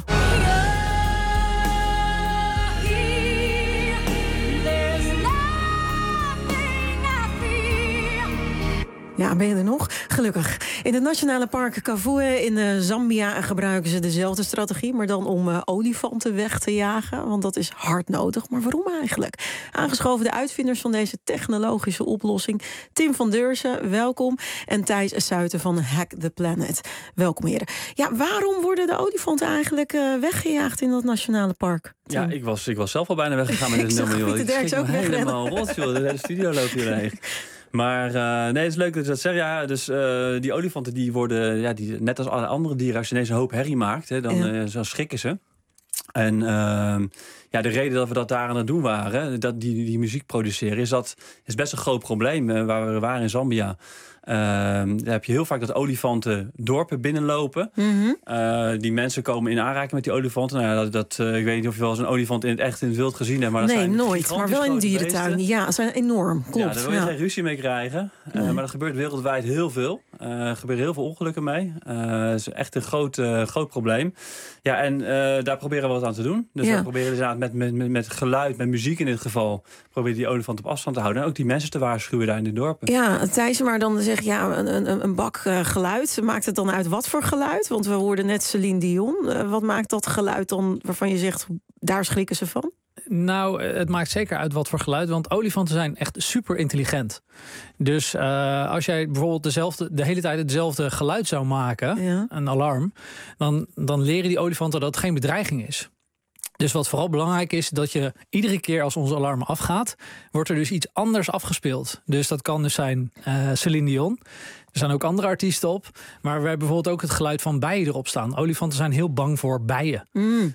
Ja, ben je er nog? Gelukkig. In het Nationale Park Kafue in Zambia gebruiken ze dezelfde strategie, maar dan om olifanten weg te jagen. Want dat is hard nodig. Maar waarom eigenlijk? Aangeschoven de uitvinders van deze technologische oplossing: Tim van Deurzen, welkom. En Thijs Suiten van Hack the Planet. Welkom, heren. Ja, waarom worden de olifanten eigenlijk weggejaagd in dat Nationale Park? Tim? Ja, ik was zelf al bijna weggegaan met dit nummer. Pieter Derks ook helemaal rot, joh. De hele studio loopt hierheen. Maar nee, het is leuk dat je dat zegt. Ja, dus die olifanten die worden, ja, die, net als alle andere dieren, als je ineens een hoop herrie maakt, hè, dan schrikken ze. En ja, de reden dat we dat daar aan het doen waren, dat die muziek produceren, is best een groot probleem waar we waren in Zambia. Dan heb je heel vaak dat olifanten dorpen binnenlopen. Die mensen komen in aanraking met die olifanten. Nou ja, ik weet niet of je wel eens een olifant in het wild gezien hebt. Maar dat zijn nooit. Maar wel in dierentuin. Ja, ze zijn enorm. Klopt. Ja, daar wil je geen ruzie mee krijgen. Maar dat gebeurt wereldwijd heel veel. Er gebeuren heel veel ongelukken mee. Dat is echt een groot probleem. Ja, en daar proberen we wat aan te doen. Dus we proberen inderdaad met geluid, met muziek in dit geval, proberen die olifant op afstand te houden. En ook die mensen te waarschuwen daar in de dorpen. Ja, Thijs, maar dan zeg je een bak geluid. Maakt het dan uit wat voor geluid? Want we hoorden net Celine Dion. Wat maakt dat geluid dan waarvan je zegt, daar schrikken ze van? Nou, het maakt zeker uit wat voor geluid. Want olifanten zijn echt super intelligent. Dus als jij bijvoorbeeld de hele tijd hetzelfde geluid zou maken, een alarm, dan leren die olifanten dat het geen bedreiging is. Dus wat vooral belangrijk is, dat je iedere keer als onze alarm afgaat, wordt er dus iets anders afgespeeld. Dus dat kan dus zijn Celine Dion. Er zijn ook andere artiesten op. Maar we hebben bijvoorbeeld ook het geluid van bijen erop staan. Olifanten zijn heel bang voor bijen.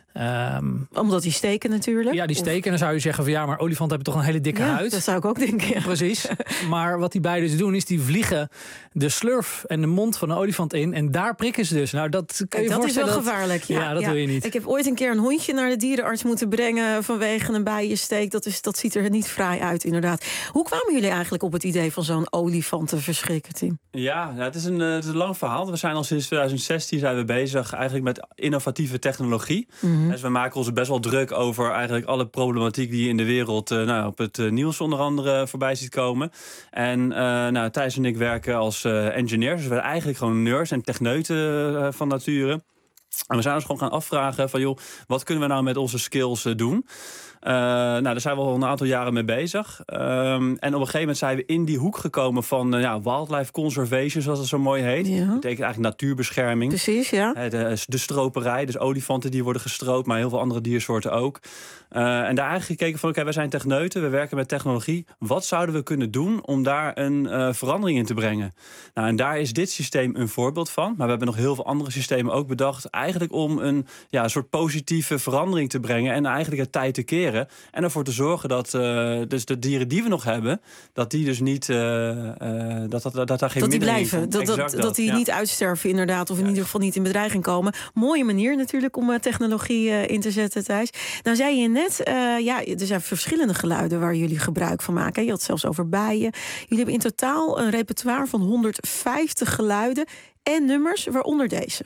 Omdat die steken natuurlijk? Ja, die steken. En dan zou je zeggen van maar olifanten hebben toch een hele dikke huid. Dat zou ik ook denken. Ja. Precies. Maar wat die bijen dus doen, is die vliegen de slurf en de mond van een olifant in. En daar prikken ze dus. Nou, dat kan je dat voorstellen. Dat is wel gevaarlijk. Ja, dat wil je niet. Ik heb ooit een keer een hondje naar de dierenarts moeten brengen vanwege een bijensteek. Dat ziet er niet fraai uit, inderdaad. Hoe kwamen jullie eigenlijk op het idee van zo'n olifant te verschrikken, Tim? Ja, het is een lang verhaal. We zijn al sinds 2016 bezig eigenlijk met innovatieve technologie. Dus we maken ons best wel druk over eigenlijk alle problematiek die in de wereld op het nieuws onder andere voorbij ziet komen. En Thijs en ik werken als engineers. Dus we zijn eigenlijk gewoon nerds en techneuten van nature. En we zijn ons gewoon gaan afvragen van wat kunnen we nou met onze skills doen? Daar zijn we al een aantal jaren mee bezig. En op een gegeven moment zijn we in die hoek gekomen van wildlife conservation, zoals het zo mooi heet. Dat betekent eigenlijk natuurbescherming. Precies, ja. De stroperij, dus olifanten die worden gestroopt, maar heel veel andere diersoorten ook. En daar eigenlijk gekeken van, wij zijn techneuten, we werken met technologie. Wat zouden we kunnen doen om daar een verandering in te brengen? Nou, en daar is dit systeem een voorbeeld van. Maar we hebben nog heel veel andere systemen ook bedacht, eigenlijk om een soort positieve verandering te brengen en eigenlijk het tijd te keren. En ervoor te zorgen dat dus de dieren die we nog hebben, dat die dus niet dat daar geen dat die blijven. Dat die niet uitsterven inderdaad, of in ieder geval niet in bedreiging komen. Mooie manier natuurlijk om technologie in te zetten, Thijs. Nou zei je net, er zijn verschillende geluiden waar jullie gebruik van maken. Je had zelfs over bijen. Jullie hebben in totaal een repertoire van 150 geluiden en nummers, waaronder deze.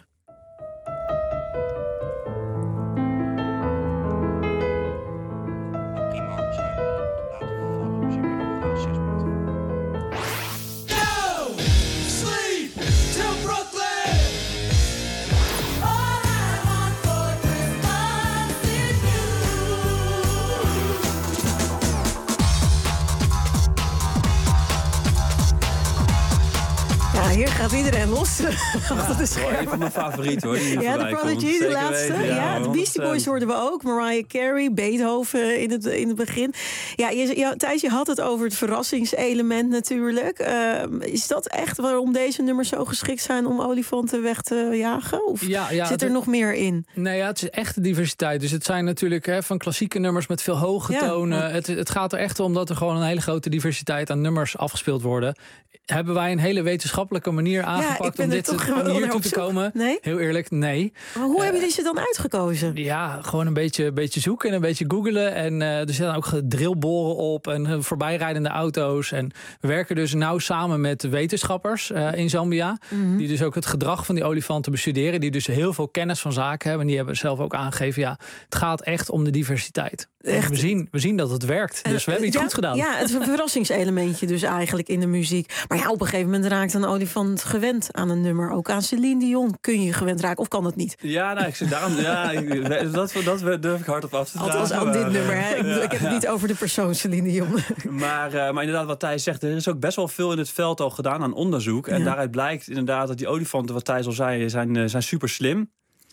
Hier gaat iedereen los. Achter de schermen. Een van mijn favorieten hoor. De Prodigy, de laatste. Weten, de Beastie Boys hoorden we ook. Mariah Carey, Beethoven in het begin. Thijs, je had het over het verrassingselement natuurlijk. Is dat echt waarom deze nummers zo geschikt zijn om olifanten weg te jagen? Of zit er nog meer in? Nee, het is echt de diversiteit. Dus het zijn natuurlijk van klassieke nummers met veel hoge tonen. Het gaat er echt om dat er gewoon een hele grote diversiteit aan nummers afgespeeld worden. Hebben wij een hele wetenschappelijke manier aangepakt om dit hier toe te komen? Nee? Heel eerlijk, nee. Maar hoe hebben jullie ze dan uitgekozen? Ja, gewoon een beetje zoeken en een beetje googlen. En er zitten ook drillboren op en voorbijrijdende auto's. En we werken dus nauw samen met wetenschappers in Zambia. Die dus ook het gedrag van die olifanten bestuderen. Die dus heel veel kennis van zaken hebben. En die hebben zelf ook aangegeven, het gaat echt om de diversiteit. We zien dat het werkt. Dus we hebben iets goed gedaan. Ja, het is een verrassingselementje dus eigenlijk in de muziek. Maar op een gegeven moment raakt een olifant gewend aan een nummer. Ook aan Celine Dion kun je gewend raken. Of kan dat niet? Ja, ik zeg daarom. Dat durf ik hardop af te dragen. Althans aan dit nummer. Hè? Ik heb het niet over de persoon Celine Dion. Maar inderdaad, wat Thijs zegt, er is ook best wel veel in het veld al gedaan aan onderzoek. En daaruit blijkt inderdaad dat die olifanten, wat Thijs al zei, zijn super slim.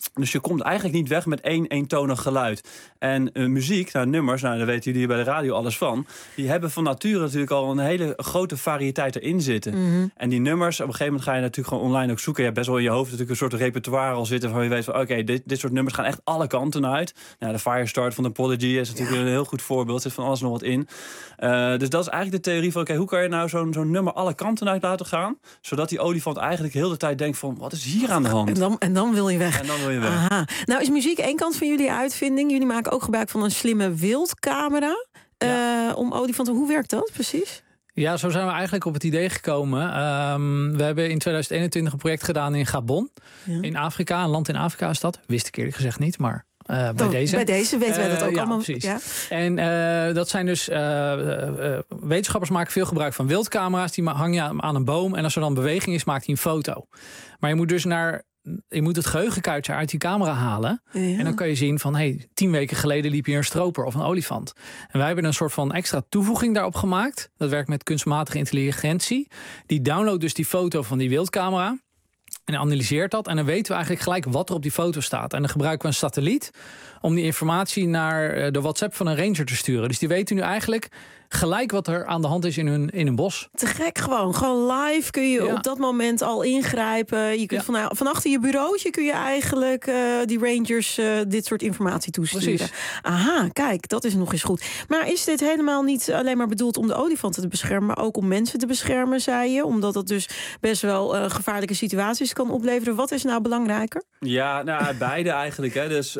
Dus je komt eigenlijk niet weg met één eentonig geluid. En muziek, nummers, daar weten jullie bij de radio alles van. Die hebben van nature natuurlijk al een hele grote variëteit erin zitten. Mm-hmm. En die nummers, op een gegeven moment ga je natuurlijk gewoon online ook zoeken. Je hebt best wel in je hoofd natuurlijk een soort repertoire al zitten van je weet van oké, dit soort nummers gaan echt alle kanten uit. Nou, de Firestart van de Prodigy is natuurlijk een heel goed voorbeeld. Er zit van alles nog wat in. Dus dat is eigenlijk de theorie van oké, hoe kan je nou zo'n nummer alle kanten uit laten gaan, zodat die olifant eigenlijk heel de tijd denkt van wat is hier aan de hand? En dan wil je weg. En dan wil je weg. Aha. Nou is muziek één kant van jullie uitvinding. Jullie maken ook gebruik van een slimme wildcamera om olifanten. Hoe werkt dat precies? Ja, zo zijn we eigenlijk op het idee gekomen. We hebben in 2021 een project gedaan in Gabon. Ja. In Afrika, een land in Afrika is dat. Wist ik eerlijk gezegd niet, maar bij deze. Bij deze weten wij dat ook allemaal. Precies. Ja. En dat zijn dus wetenschappers maken veel gebruik van wildcamera's. Die hang je aan een boom en als er dan beweging is, maakt hij een foto. Maar je moet dus je moet het geheugenkaartje uit die camera halen. Ja. En dan kan je zien van 10 weken geleden liep hier een stroper of een olifant. En wij hebben een soort van extra toevoeging daarop gemaakt. Dat werkt met kunstmatige intelligentie. Die downloadt dus die foto van die wildcamera. En analyseert dat. En dan weten we eigenlijk gelijk wat er op die foto staat. En dan gebruiken we een satelliet om die informatie naar de WhatsApp van een ranger te sturen. Dus die weten nu eigenlijk gelijk wat er aan de hand is in een bos. Te gek gewoon. Gewoon live kun je op dat moment al ingrijpen. Je kunt van achter je bureautje kun je eigenlijk die rangers dit soort informatie toesturen. Precies. Aha, kijk, dat is nog eens goed. Maar is dit helemaal niet alleen maar bedoeld om de olifanten te beschermen, maar ook om mensen te beschermen, zei je? Omdat dat dus best wel gevaarlijke situaties kan opleveren. Wat is nou belangrijker? Ja, beide eigenlijk. Hè. Dus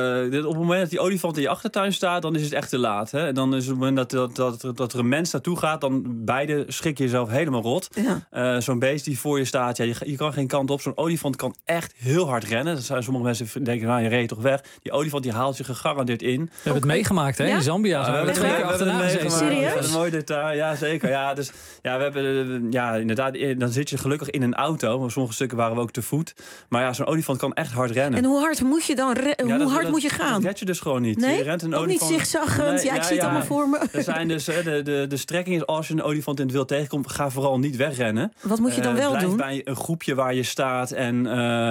op het moment dat die olifant in je achtertuin staat, dan is het echt te laat. Hè. En dan is het moment dat er een mens naartoe gaat, dan beide schrik je jezelf helemaal rot. Ja. Zo'n beest die voor je staat, je kan geen kant op. Zo'n olifant kan echt heel hard rennen. Dat zijn sommige mensen denken, je reed toch weg. Die olifant die haalt je gegarandeerd in. We hebben het meegemaakt, hè? In Zambia. We hebben 2 keer achterna gezeten. Serieus? Dat is een mooi detail. Ja, zeker. Ja, dus we hebben inderdaad, dan zit je gelukkig in een auto. Maar sommige stukken waren we ook te voet. Maar ja, zo'n olifant kan echt hard rennen. En hoe hard moet je dan hoe hard moet je gaan? Dat red je dus gewoon niet. Nee? Je rent een ook olifant. Niet zigzaggend. Ik zie het allemaal voor me. Er zijn dus de strekking is als je een olifant in het wild tegenkomt, ga vooral niet wegrennen. Wat moet je dan wel blijf doen? Bij een groepje waar je staat en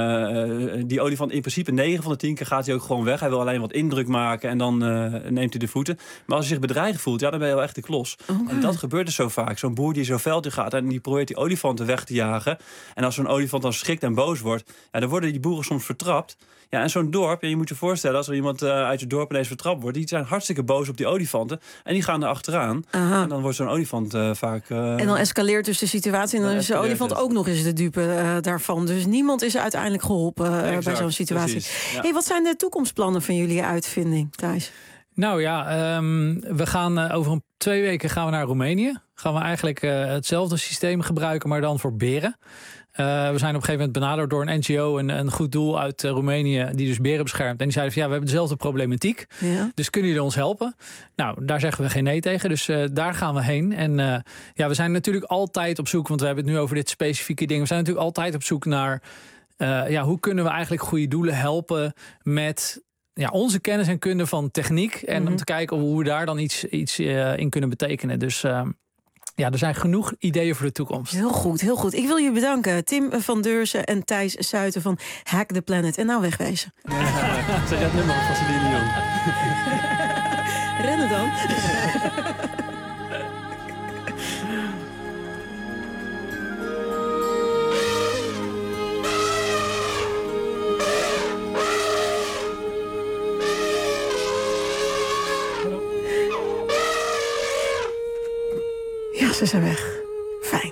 die olifant in principe 9 van de 10 keer gaat hij ook gewoon weg. Hij wil alleen wat indruk maken en dan neemt hij de voeten. Maar als hij zich bedreigd voelt, dan ben je wel echt de klos. Okay. En dat gebeurt dus zo vaak. Zo'n boer die zo veld in gaat en die probeert die olifanten weg te jagen. En als zo'n olifant dan schrikt en boos wordt, dan worden die boeren soms vertrapt. Ja, en zo'n dorp, je moet je voorstellen, als er iemand uit je dorp ineens vertrapt wordt, die zijn hartstikke boos op die olifanten. En die gaan er achteraan. Aha. En dan wordt zo'n olifant vaak... En dan escaleert dus de situatie en dan is de olifant ook nog eens de dupe daarvan. Dus niemand is uiteindelijk geholpen bij zo'n situatie. Ja. Hey, wat zijn de toekomstplannen van jullie uitvinding, Thijs? Nou ja, we gaan over 2 weken gaan we naar Roemenië. Gaan we eigenlijk hetzelfde systeem gebruiken, maar dan voor beren. We zijn op een gegeven moment benaderd door een NGO, een goed doel uit Roemenië, die dus beren beschermt. En die zeiden van we hebben dezelfde problematiek. Ja. Dus kunnen jullie ons helpen? Nou, daar zeggen we geen nee tegen. Dus daar gaan we heen. En we zijn natuurlijk altijd op zoek, want we hebben het nu over dit specifieke ding. We zijn natuurlijk altijd op zoek naar hoe kunnen we eigenlijk goede doelen helpen met onze kennis en kunde van techniek. En om te kijken hoe we daar dan iets in kunnen betekenen. Dus er zijn genoeg ideeën voor de toekomst. Heel goed, heel goed. Ik wil je bedanken. Tim van Deurzen en Thijs Suiten van Hack the Planet. En nou wegwezen. Zeg het nummer van Celine Dion. Rennen dan. Ja, ze zijn weg. Fijn.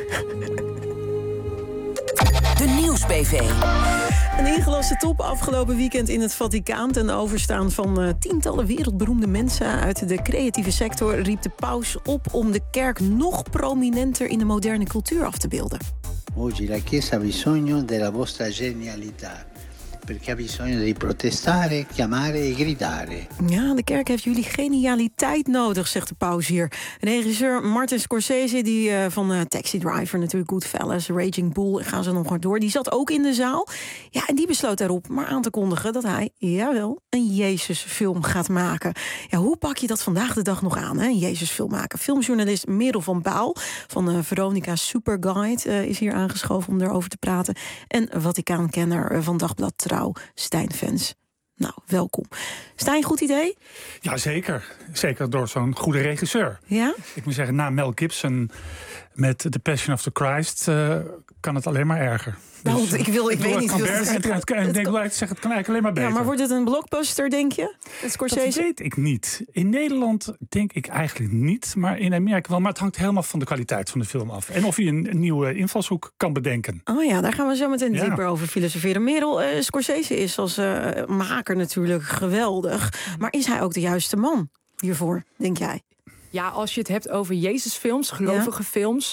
De Nieuwsbv. Een ingelaste top afgelopen weekend in het Vaticaan. Ten overstaan van tientallen wereldberoemde mensen uit de creatieve sector riep de paus op om de kerk nog prominenter in de moderne cultuur af te beelden. Oggi la Chiesa ha bisogno della vostra genialità. Perché ha bisogno di protestare, chiamare e gridare. Ja, de kerk heeft jullie genialiteit nodig, zegt de paus hier. Regisseur Martin Scorsese, die van Taxi Driver natuurlijk, Goodfellas, Raging Bull, gaan ze nog maar door. Die zat ook in de zaal. Ja, en die besloot daarop maar aan te kondigen dat hij, een Jezusfilm gaat maken. Ja, hoe pak je dat vandaag de dag nog aan, hè? Een Jezusfilm maken? Filmjournalist Merel van Baal van Veronica Superguide is hier aangeschoven om erover te praten. En Vaticaankenner van Dagblad Trouw, vrouw Stijn-fans. Nou, welkom. Stijn, goed idee? Ja, zeker. Zeker door zo'n goede regisseur. Ja? Ik moet zeggen, na Mel Gibson met The Passion of the Christ kan het alleen maar erger. Nou, Dus, ik weet niet. Het kan eigenlijk alleen maar beter. Ja, maar wordt het een blockbuster, denk je? Het Scorsese? Dat weet ik niet. In Nederland denk ik eigenlijk niet, maar in Amerika wel. Maar het hangt helemaal van de kwaliteit van de film af. En of je een nieuwe invalshoek kan bedenken. Oh ja, daar gaan we zo meteen dieper over filosoferen. Merel, Scorsese is als maker natuurlijk geweldig. Maar is hij ook de juiste man hiervoor, denk jij? Ja, als je het hebt over Jezusfilms, gelovige films.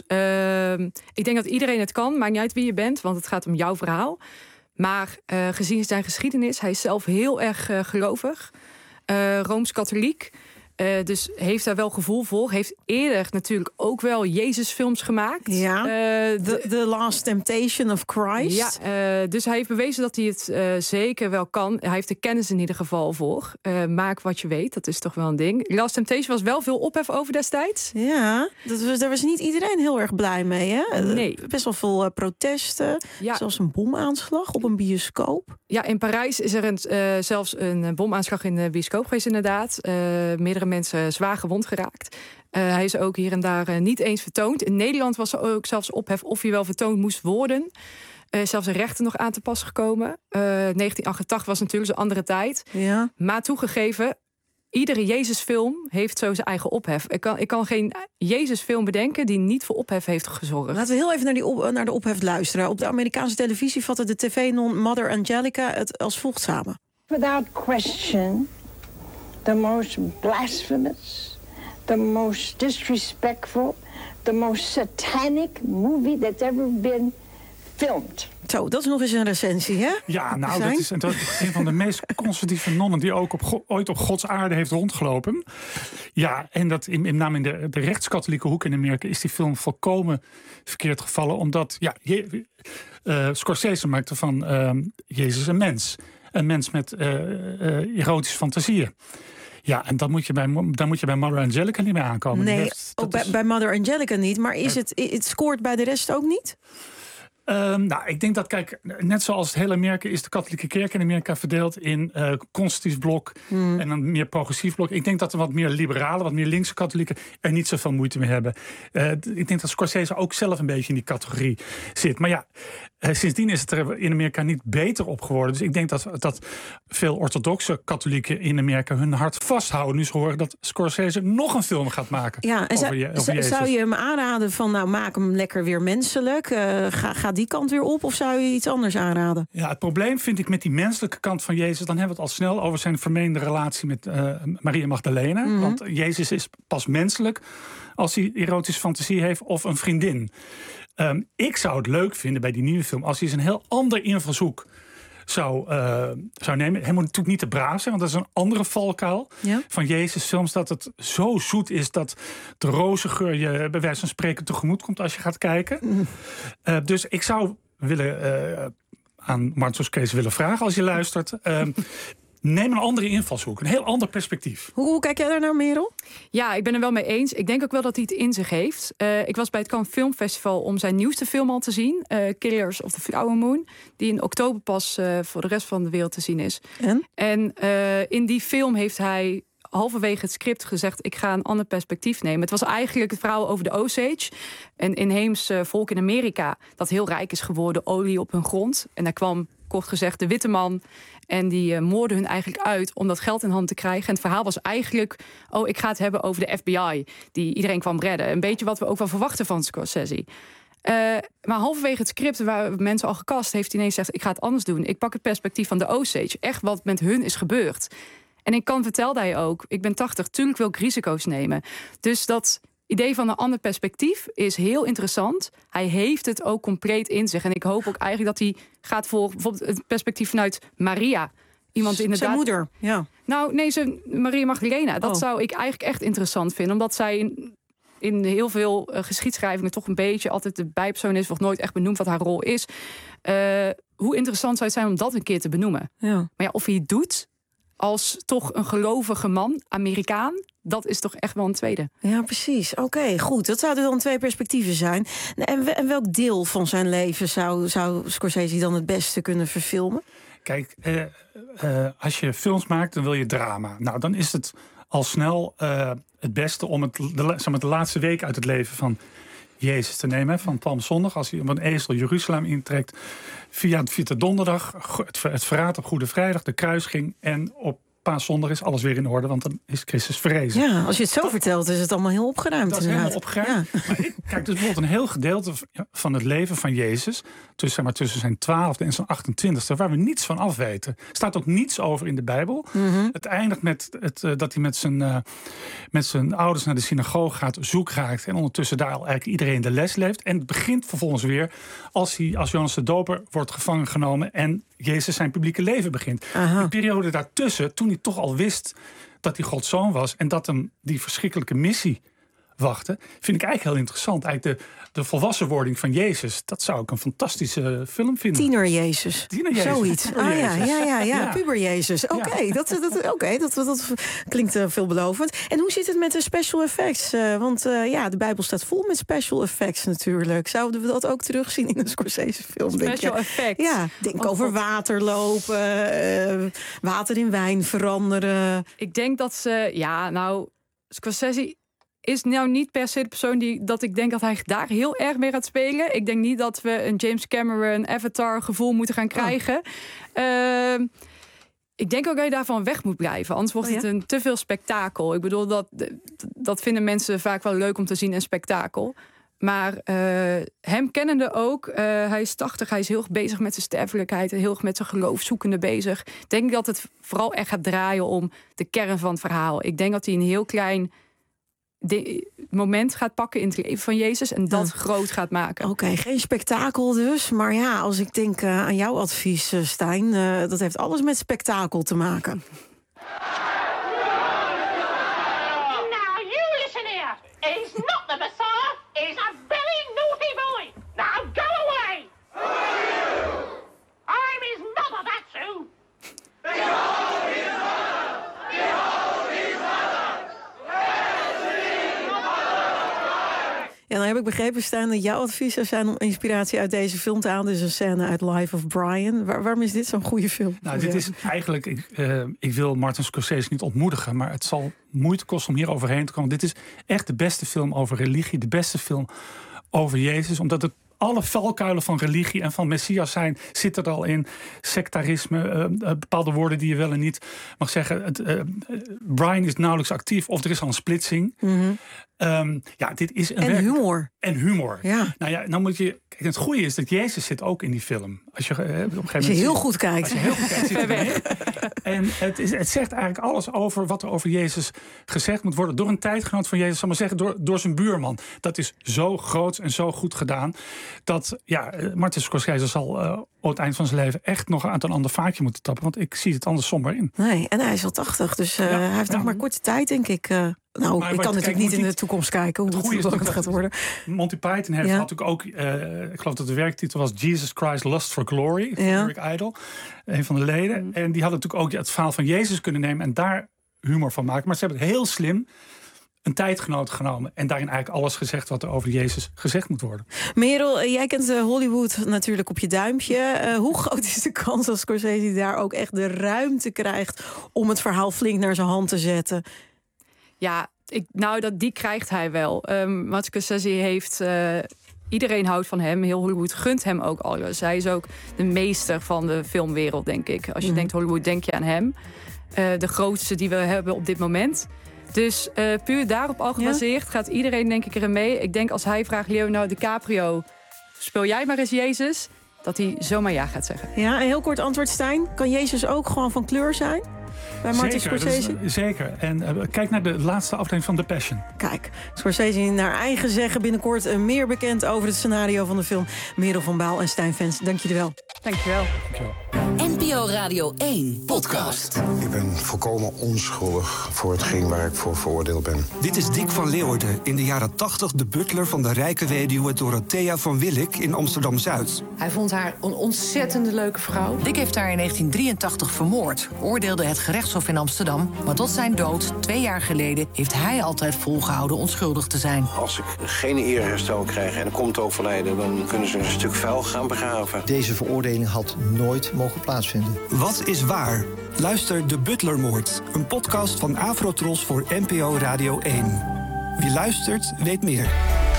Ik denk dat iedereen het kan. Maakt niet uit wie je bent, want het gaat om jouw verhaal. Maar gezien zijn geschiedenis, hij is zelf heel erg gelovig. Rooms-katholiek. Dus heeft daar wel gevoel voor. Heeft eerder natuurlijk ook wel Jezusfilms gemaakt. Ja, The Last Temptation of Christ. Ja, dus hij heeft bewezen dat hij het zeker wel kan. Hij heeft de kennis in ieder geval voor. Maak wat je weet, dat is toch wel een ding. Last Temptation was wel veel ophef over destijds. Ja, daar was niet iedereen heel erg blij mee, hè? Nee. Best wel veel protesten. Ja. Zelfs een bomaanslag op een bioscoop. Ja, in Parijs is er zelfs een bomaanslag in de bioscoop geweest inderdaad. Meerdere mensen zwaar gewond geraakt. Hij is ook hier en daar niet eens vertoond. In Nederland was er ook zelfs ophef of hij wel vertoond moest worden. Zelfs een rechter nog aan te pas gekomen. 1988 was natuurlijk een andere tijd. Ja. Maar toegegeven, iedere Jezusfilm heeft zo zijn eigen ophef. Ik kan geen Jezusfilm bedenken die niet voor ophef heeft gezorgd. Laten we heel even naar de ophef luisteren. Op de Amerikaanse televisie vatte de tv-non Mother Angelica het als volgt samen. Without question, the most blasphemous, the most disrespectful, the most satanic movie that's ever been filmed. Zo, dat is nog eens een recensie, hè? Ja, nou, dat is een van de meest conservatieve nonnen die ook ooit op Gods aarde heeft rondgelopen. Ja, en dat met name in de rechtskatholieke hoek in Amerika is die film volkomen verkeerd gevallen. Omdat, Scorsese maakte van Jezus een mens. Een mens met erotische fantasieën. Ja, en dan moet je bij Mother Angelica niet mee aankomen. Nee, bij Mother Angelica niet. Maar het scoort bij de rest ook niet? Nou, ik denk dat, kijk, net zoals het hele Amerika is de katholieke kerk in Amerika verdeeld in conservatief blok en een meer progressief blok. Ik denk dat er wat meer liberale, wat meer linkse katholieken er niet zoveel moeite mee hebben. Ik denk dat Scorsese ook zelf een beetje in die categorie zit. Maar ja, sindsdien is het er in Amerika niet beter op geworden. Dus ik denk dat veel orthodoxe katholieken in Amerika hun hart vasthouden nu ze horen dat Scorsese nog een film gaat maken. Ja, en over Jezus. Zou je hem aanraden van, nou, maak hem lekker weer menselijk? Ga die kant weer op, of zou je iets anders aanraden? Ja, het probleem vind ik met die menselijke kant van Jezus, dan hebben we het al snel over zijn vermeende relatie met Maria Magdalena. Mm-hmm. Want Jezus is pas menselijk als hij erotische fantasie heeft of een vriendin. Ik zou het leuk vinden bij die nieuwe film als hij eens een heel ander invalshoek zou nemen. Hij moet natuurlijk niet te braaf zijn, want dat is een andere valkuil van Jezus films, dat het zo zoet is dat de rozengeur je bij wijze van spreken tegemoet komt als je gaat kijken. Dus ik zou aan Martin Scorsese willen vragen, als je luistert, neem een andere invalshoek, een heel ander perspectief. Hoe kijk jij daar naar, Merel? Ja, ik ben er wel mee eens. Ik denk ook wel dat hij het in zich heeft. Ik was bij het Cannes Film Festival om zijn nieuwste film al te zien. Killers of the Flower Moon. Die in oktober pas voor de rest van de wereld te zien is. En in die film heeft hij halverwege het script gezegd, ik ga een ander perspectief nemen. Het was eigenlijk het verhaal over de Osage. Een inheems volk in Amerika dat heel rijk is geworden, olie op hun grond. En daar kwam, kort gezegd, de witte man. En die moorden hun eigenlijk uit om dat geld in hand te krijgen. En het verhaal was eigenlijk, ik ga het hebben over de FBI. Die iedereen kwam redden. Een beetje wat we ook wel verwachten van Scorsese. Maar halverwege het script, waar mensen al gecast, heeft hij ineens gezegd, ik ga het anders doen. Ik pak het perspectief van de Osage. Echt wat met hun is gebeurd. En in Cannes vertelde hij ook, ik ben 80, tuurlijk wil ik risico's nemen. Dus dat idee van een ander perspectief is heel interessant. Hij heeft het ook compleet in zich. En ik hoop ook eigenlijk dat hij gaat voor bijvoorbeeld het perspectief vanuit Maria. Iemand inderdaad. Zijn moeder, ja. Nou, nee, Maria Magdalena. Dat zou ik eigenlijk echt interessant vinden. Omdat zij in heel veel geschiedschrijvingen toch een beetje altijd de bijpersoon is, wordt nooit echt benoemd wat haar rol is. Hoe interessant zou het zijn om dat een keer te benoemen? Ja. Maar ja, of hij het doet als toch een gelovige man, Amerikaan, dat is toch echt wel een tweede. Ja, precies. Oké, goed. Dat zouden dan twee perspectieven zijn. En welk deel van zijn leven zou Scorsese dan het beste kunnen verfilmen? Kijk, als je films maakt, dan wil je drama. Nou, dan is het al snel het beste om de laatste week uit het leven van Jezus te nemen. Van Palmzondag, als hij op een ezel Jeruzalem intrekt. Via de donderdag, het verraad op Goede Vrijdag, de kruising. En op Paaszondag is alles weer in orde, want dan is Christus verrezen. Ja, als je het zo vertelt, is het allemaal heel opgeruimd. Dat is helemaal opgeruimd. Ja. Maar kijk, dus bijvoorbeeld een heel gedeelte van het leven van Jezus, tussen zijn 12e en zijn 28e, waar we niets van af weten. Er staat ook niets over in de Bijbel. Mm-hmm. Het eindigt met dat hij met zijn ouders naar de synagoge gaat, zoek raakt en ondertussen daar al eigenlijk iedereen de les leeft. En het begint vervolgens weer als Johannes de Doper wordt gevangen genomen en Jezus zijn publieke leven begint. Aha. Die periode daartussen, toen hij toch al wist dat hij Gods zoon was en dat hem die verschrikkelijke missie wachtte, vind ik eigenlijk heel interessant. Eigenlijk de volwassenwording van Jezus, dat zou ik een fantastische film vinden. Tiener Jezus. Zoiets. Ja. Puber Jezus. Oké, dat klinkt veelbelovend. En hoe zit het met de special effects? Want de Bijbel staat vol met special effects natuurlijk. Zouden we dat ook terugzien in een Scorsese-film? Special effects? Ja, denk over water lopen, water in wijn veranderen. Ik denk dat Scorsese is nou niet per se de persoon dat ik denk dat hij daar heel erg mee gaat spelen. Ik denk niet dat we een James Cameron Avatar gevoel moeten gaan krijgen. Ik denk ook dat je daarvan weg moet blijven. Anders wordt het een te veel spektakel. Ik bedoel, dat vinden mensen vaak wel leuk om te zien, een spektakel. Maar hem kennende ook, hij is 80, hij is heel erg bezig met zijn sterfelijkheid en heel erg met zijn geloofzoekende bezig. Ik denk dat het vooral echt gaat draaien om de kern van het verhaal. Ik denk dat hij een heel klein moment gaat pakken in het leven van Jezus en dat groot gaat maken. Oké, geen spektakel dus. Maar ja, als ik denk aan jouw advies, Stijn, dat heeft alles met spektakel te maken. Now you listen here. He's not the Messiah. He's a very naughty boy. Now go away. I'm his mother, that's who. Behold his mother. Behold his mother. Ja, dan heb ik begrepen, Stijn, dat jouw advies zou zijn om inspiratie uit deze film te halen. Dus een scène uit Life of Brian. Waarom is dit zo'n goede film? Nou, dit is eigenlijk, ik wil Martin Scorsese niet ontmoedigen, maar het zal moeite kosten om hier overheen te komen. Dit is echt de beste film over religie, de beste film over Jezus, omdat het alle valkuilen van religie en van Messias zitten er al in. Sectarisme, bepaalde woorden die je wel en niet mag zeggen. Brian is nauwelijks actief of er is al een splitsing. Mm-hmm. Dit is een werk. Humor. En humor. Ja. Nou ja, nou moet je. Kijk, het goede is dat Jezus zit ook in die film. Als je heel goed kijkt. Als je heel goed kijkt, zit erin. En het zegt eigenlijk alles over wat er over Jezus gezegd moet worden door een tijdgenoot van Jezus, zal maar zeggen, door zijn buurman. Dat is zo groot en zo goed gedaan dat Martin Scorsese zal op het eind van zijn leven echt nog aan een ander vaatje moeten tappen, want ik zie het anders somber in. Nee, en hij is al 80, dus hij heeft nog maar korte tijd, denk ik. Ik kan natuurlijk niet in de toekomst kijken hoe het gaat worden. Monty Python heeft natuurlijk ook, ik geloof dat de werktitel was Jesus Christ Lust for Glory, van Eric Idle, een van de leden. En die hadden natuurlijk ook het verhaal van Jezus kunnen nemen en daar humor van maken. Maar ze hebben het heel slim een tijdgenoot genomen en daarin eigenlijk alles gezegd wat er over Jezus gezegd moet worden. Merel, jij kent Hollywood natuurlijk op je duimpje. Hoe groot is de kans dat Scorsese daar ook echt de ruimte krijgt om het verhaal flink naar zijn hand te zetten? Ja, die krijgt hij wel. Martin Scorsese heeft iedereen houdt van hem. Heel Hollywood gunt hem ook alles. Hij is ook de meester van de filmwereld, denk ik. Als je denkt Hollywood, denk je aan hem. De grootste die we hebben op dit moment. Dus puur daarop al gebaseerd gaat iedereen, denk ik, erin mee. Ik denk als hij vraagt Leonardo DiCaprio, speel jij maar eens Jezus, dat hij zomaar ja gaat zeggen. Ja, een heel kort antwoord, Stijn. Kan Jezus ook gewoon van kleur zijn? Bij Martin Scorsese? Zeker. En kijk naar de laatste aflevering van The Passion. Kijk, Scorsese naar eigen zeggen binnenkort meer bekend over het scenario van de film. Merel van Baal en Stijn Vens, dank jullie wel. Dankjewel. NPO Radio 1 podcast. Ik ben volkomen onschuldig voor hetgeen waar ik voor veroordeeld ben. Dit is Dick van Leeuwarden, in de jaren 80 de butler van de rijke weduwe Dorothea van Willik in Amsterdam-Zuid. Hij vond haar een ontzettende leuke vrouw. Dick heeft haar in 1983 vermoord, oordeelde het gerechtshof in Amsterdam. Maar tot zijn dood, 2 jaar geleden, heeft hij altijd volgehouden onschuldig te zijn. Als ik geen eerherstel krijg en komt overlijden, dan kunnen ze een stuk vuil gaan begraven. Deze veroordeling had nooit mogen plaatsvinden. vinden. Wat is waar? Luister De Butlermoord, een podcast van Afrotros voor NPO Radio 1. Wie luistert, weet meer.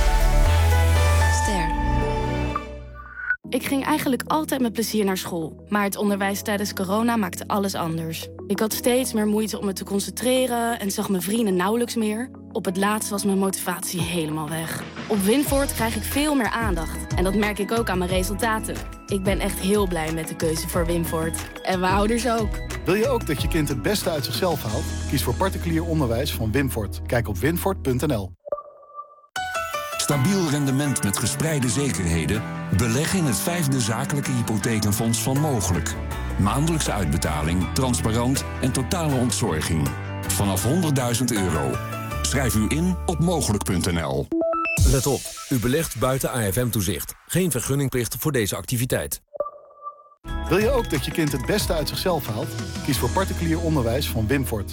Ster. Ik ging eigenlijk altijd met plezier naar school. Maar het onderwijs tijdens corona maakte alles anders. Ik had steeds meer moeite om me te concentreren en zag mijn vrienden nauwelijks meer. Op het laatst was mijn motivatie helemaal weg. Op Winvoort krijg ik veel meer aandacht. En dat merk ik ook aan mijn resultaten. Ik ben echt heel blij met de keuze voor Winvoort. En mijn ouders ook. Wil je ook dat je kind het beste uit zichzelf haalt? Kies voor particulier onderwijs van Winvoort. Kijk op winvoort.nl. Stabiel rendement met gespreide zekerheden? Beleg in het 5e zakelijke hypothekenfonds van Mogelijk. Maandelijkse uitbetaling, transparant en totale ontzorging. Vanaf €100.000. Schrijf u in op mogelijk.nl. Let op, u belegt buiten AFM-toezicht. Geen vergunningplicht voor deze activiteit. Wil je ook dat je kind het beste uit zichzelf haalt? Kies voor particulier onderwijs van Winvoort.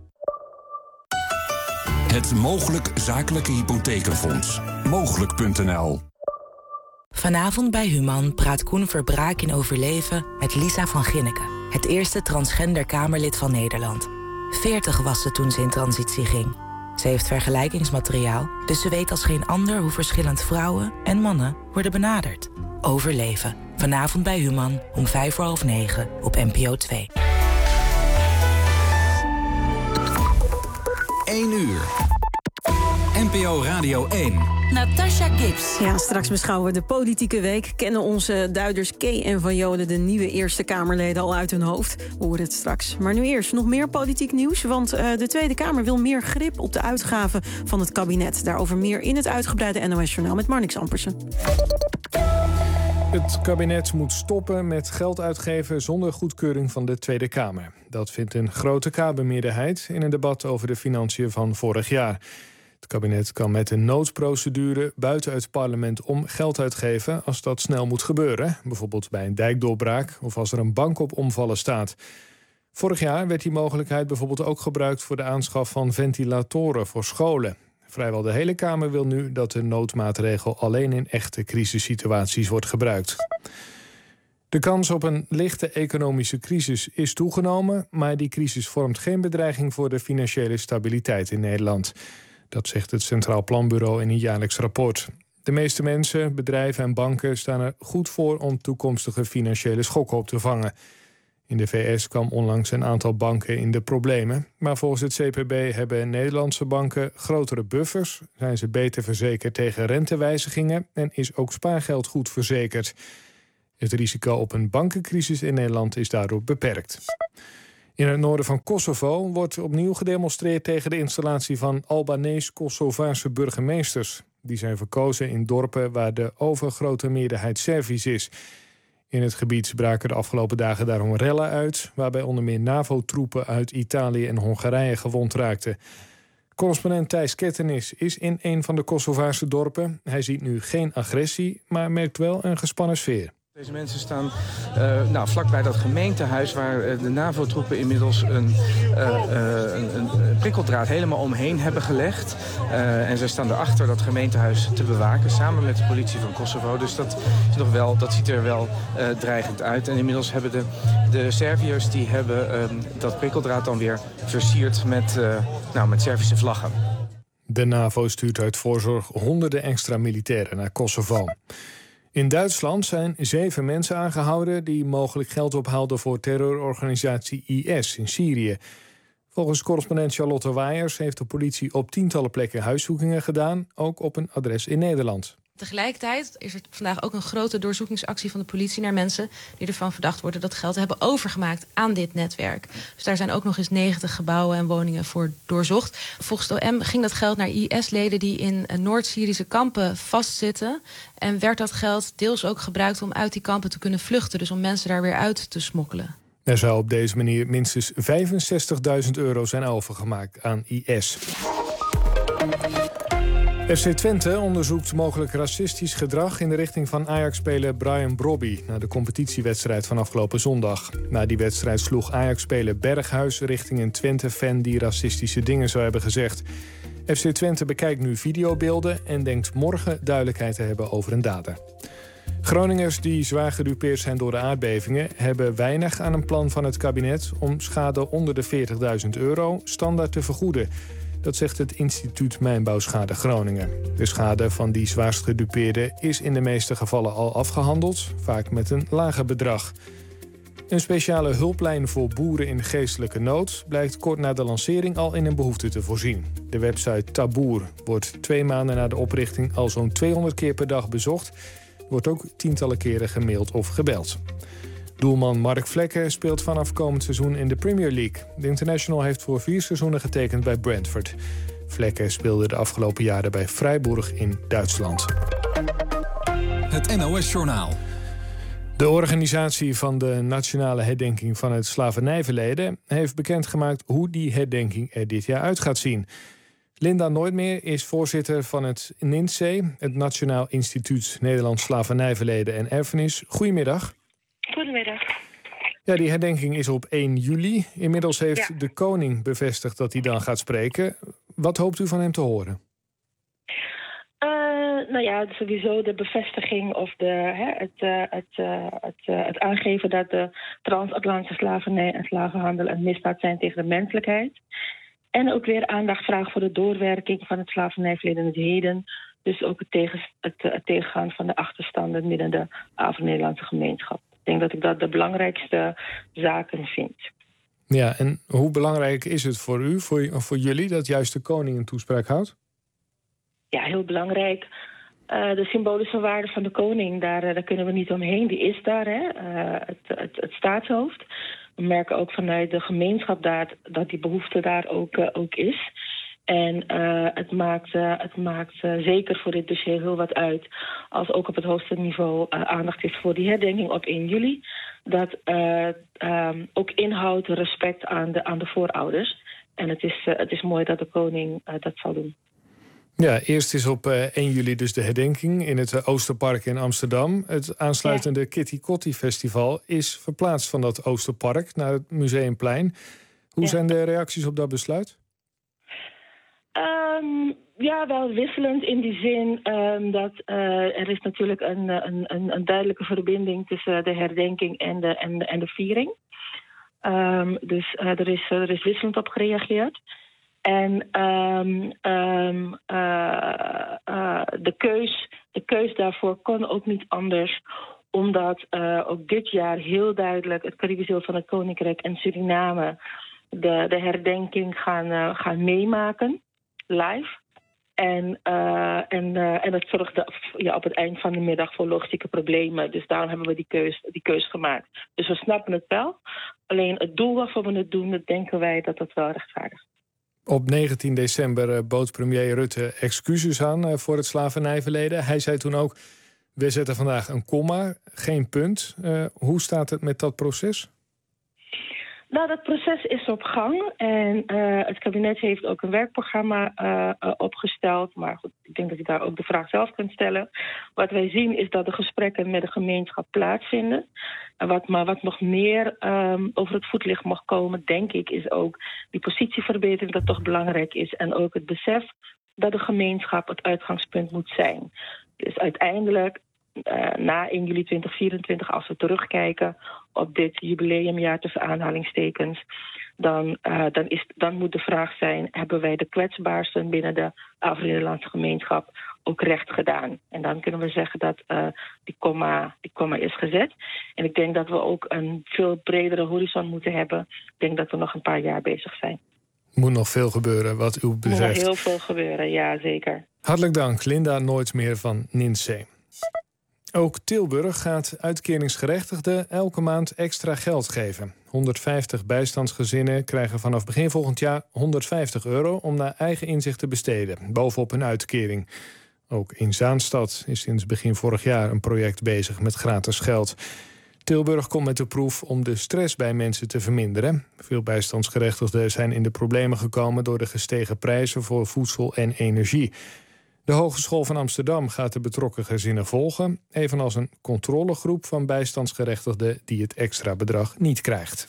Het Mogelijk Zakelijke Hypothekenfonds. Mogelijk.nl. Vanavond bij Human praat Koen Verbraak in Overleven met Lisa van Ginneken. Het eerste transgender Kamerlid van Nederland. 40 was ze toen ze in transitie ging. Ze heeft vergelijkingsmateriaal, dus ze weet als geen ander hoe verschillend vrouwen en mannen worden benaderd. Overleven. Vanavond bij Human om 9:05 op NPO 2. 1 uur. NPO Radio 1. Natasha Gibbs. Ja, straks beschouwen we de politieke week. Kennen onze duiders K en Van Jolen de nieuwe Eerste Kamerleden al uit hun hoofd? We horen het straks. Maar nu eerst nog meer politiek nieuws. Want de Tweede Kamer wil meer grip op de uitgaven van het kabinet. Daarover meer in het uitgebreide NOS-journaal met Marnix Ampersen. Het kabinet moet stoppen met geld uitgeven zonder goedkeuring van de Tweede Kamer. Dat vindt een grote Kamermeerderheid in een debat over de financiën van vorig jaar. Het kabinet kan met een noodprocedure buiten het parlement om geld uitgeven als dat snel moet gebeuren. Bijvoorbeeld bij een dijkdoorbraak of als er een bank op omvallen staat. Vorig jaar werd die mogelijkheid bijvoorbeeld ook gebruikt voor de aanschaf van ventilatoren voor scholen. Vrijwel de hele Kamer wil nu dat de noodmaatregel alleen in echte crisissituaties wordt gebruikt. De kans op een lichte economische crisis is toegenomen, maar die crisis vormt geen bedreiging voor de financiële stabiliteit in Nederland. Dat zegt het Centraal Planbureau in een jaarlijks rapport. De meeste mensen, bedrijven en banken staan er goed voor om toekomstige financiële schokken op te vangen. In de VS kwam onlangs een aantal banken in de problemen. Maar volgens het CPB hebben Nederlandse banken grotere buffers, zijn ze beter verzekerd tegen rentewijzigingen en is ook spaargeld goed verzekerd. Het risico op een bankencrisis in Nederland is daardoor beperkt. In het noorden van Kosovo wordt opnieuw gedemonstreerd tegen de installatie van Albanees-Kosovaarse burgemeesters. Die zijn verkozen in dorpen waar de overgrote meerderheid Servisch is. In het gebied braken de afgelopen dagen daarom rellen uit, waarbij onder meer NAVO-troepen uit Italië en Hongarije gewond raakten. Correspondent Thijs Kettenis is in een van de Kosovaarse dorpen. Hij ziet nu geen agressie, maar merkt wel een gespannen sfeer. Deze mensen staan vlakbij dat gemeentehuis waar de NAVO-troepen inmiddels een prikkeldraad helemaal omheen hebben gelegd. En zij staan erachter dat gemeentehuis te bewaken samen met de politie van Kosovo. Dus dat ziet er wel dreigend uit. En inmiddels hebben de Serviërs die hebben dat prikkeldraad dan weer versierd met Servische vlaggen. De NAVO stuurt uit voorzorg honderden extra militairen naar Kosovo. In Duitsland zijn 7 mensen aangehouden die mogelijk geld ophaalden voor terreurorganisatie IS in Syrië. Volgens correspondent Charlotte Waaiers heeft de politie op tientallen plekken huiszoekingen gedaan, ook op een adres in Nederland. Tegelijkertijd is er vandaag ook een grote doorzoekingsactie van de politie naar mensen die ervan verdacht worden dat geld hebben overgemaakt aan dit netwerk. Dus daar zijn ook nog eens 90 gebouwen en woningen voor doorzocht. Volgens de OM ging dat geld naar IS-leden die in Noord-Syrische kampen vastzitten. En werd dat geld deels ook gebruikt om uit die kampen te kunnen vluchten. Dus om mensen daar weer uit te smokkelen. Er zou op deze manier minstens €65.000 zijn overgemaakt aan IS. FC Twente onderzoekt mogelijk racistisch gedrag in de richting van Ajax-speler Brian Brobby na de competitiewedstrijd van afgelopen zondag. Na die wedstrijd sloeg Ajax-speler Berghuis richting een Twente-fan die racistische dingen zou hebben gezegd. FC Twente bekijkt nu videobeelden en denkt morgen duidelijkheid te hebben over een dader. Groningers die zwaar gedupeerd zijn door de aardbevingen hebben weinig aan een plan van het kabinet om schade onder de €40.000 standaard te vergoeden. Dat zegt het instituut Mijnbouwschade Groningen. De schade van die zwaarst gedupeerden is in de meeste gevallen al afgehandeld, vaak met een lager bedrag. Een speciale hulplijn voor boeren in geestelijke nood blijkt kort na de lancering al in een behoefte te voorzien. De website Taboer wordt 2 maanden na de oprichting al zo'n 200 keer per dag bezocht. Er wordt ook tientallen keren gemaild of gebeld. Doelman Mark Vlekken speelt vanaf komend seizoen in de Premier League. De international heeft voor 4 seizoenen getekend bij Brentford. Vlekken speelde de afgelopen jaren bij Freiburg in Duitsland. Het NOS-journaal. De organisatie van de nationale herdenking van het slavernijverleden heeft bekendgemaakt hoe die herdenking er dit jaar uit gaat zien. Linda Nooitmeer is voorzitter van het NINSE, het Nationaal Instituut Nederlands Slavernijverleden en Erfenis. Goedemiddag. Goedemiddag. Ja, die herdenking is op 1 juli. Inmiddels heeft de koning bevestigd dat hij dan gaat spreken. Wat hoopt u van hem te horen? Sowieso de bevestiging of het aangeven dat de transatlantische slavernij en slavenhandel een misdaad zijn tegen de menselijkheid. En ook weer aandacht vragen voor de doorwerking van het slavernijverleden in het heden. Dus ook het tegengaan van de achterstanden binnen de Afro-Nederlandse gemeenschap. Ik denk dat ik dat de belangrijkste zaken vind. Ja, en hoe belangrijk is het voor u, voor jullie, dat juist de koning een toespraak houdt? Ja, heel belangrijk. De symbolische waarde van de koning, daar kunnen we niet omheen. Die is daar, het staatshoofd. We merken ook vanuit de gemeenschap dat die behoefte daar ook is. En het maakt zeker voor dit dossier heel wat uit, als ook op het hoogste niveau aandacht is voor die herdenking op 1 juli. Dat ook inhoudt respect aan de voorouders. En het is mooi dat de koning dat zal doen. Ja, eerst is op 1 juli dus de herdenking in het Oosterpark in Amsterdam. Het aansluitende Kitty Kotti Festival is verplaatst van dat Oosterpark naar het Museumplein. Hoe zijn de reacties op dat besluit? Wel wisselend in die zin dat er is natuurlijk een duidelijke verbinding tussen de herdenking en de viering. Dus er is wisselend op gereageerd. En de keus daarvoor kon ook niet anders, omdat ook dit jaar heel duidelijk het Caribisch deel van het Koninkrijk en Suriname de herdenking gaan meemaken, live. En dat zorgde op het eind van de middag voor logistieke problemen. Dus daarom hebben we die keus gemaakt. Dus we snappen het wel. Alleen het doel waarvoor we het doen, dat denken wij dat wel rechtvaardig is. Op 19 december bood premier Rutte excuses aan voor het slavernijverleden. Hij zei toen ook, we zetten vandaag een komma, geen punt. Hoe staat het met dat proces? Nou, dat proces is op gang en het kabinet heeft ook een werkprogramma opgesteld. Maar goed, ik denk dat je daar ook de vraag zelf kunt stellen. Wat wij zien is dat de gesprekken met de gemeenschap plaatsvinden. Maar wat nog meer over het voetlicht mag komen, denk ik, is ook die positieverbetering dat toch belangrijk is. En ook het besef dat de gemeenschap het uitgangspunt moet zijn. Dus uiteindelijk, na 1 juli 2024, als we terugkijken op dit jubileumjaar tussen aanhalingstekens, dan moet de vraag zijn, hebben wij de kwetsbaarsten binnen de Afro-Nederlandse gemeenschap ook recht gedaan? En dan kunnen we zeggen dat die komma is gezet. En ik denk dat we ook een veel bredere horizon moeten hebben. Ik denk dat we nog een paar jaar bezig zijn. Moet nog veel gebeuren wat u betreft. Er moet nog heel veel gebeuren, ja zeker. Hartelijk dank, Linda Nooitmeer van NINSE. Ook Tilburg gaat uitkeringsgerechtigden elke maand extra geld geven. 150 bijstandsgezinnen krijgen vanaf begin volgend jaar €150 om naar eigen inzicht te besteden, bovenop hun uitkering. Ook in Zaanstad is sinds begin vorig jaar een project bezig met gratis geld. Tilburg komt met de proef om de stress bij mensen te verminderen. Veel bijstandsgerechtigden zijn in de problemen gekomen door de gestegen prijzen voor voedsel en energie. De Hogeschool van Amsterdam gaat de betrokken gezinnen volgen, evenals een controlegroep van bijstandsgerechtigden die het extra bedrag niet krijgt.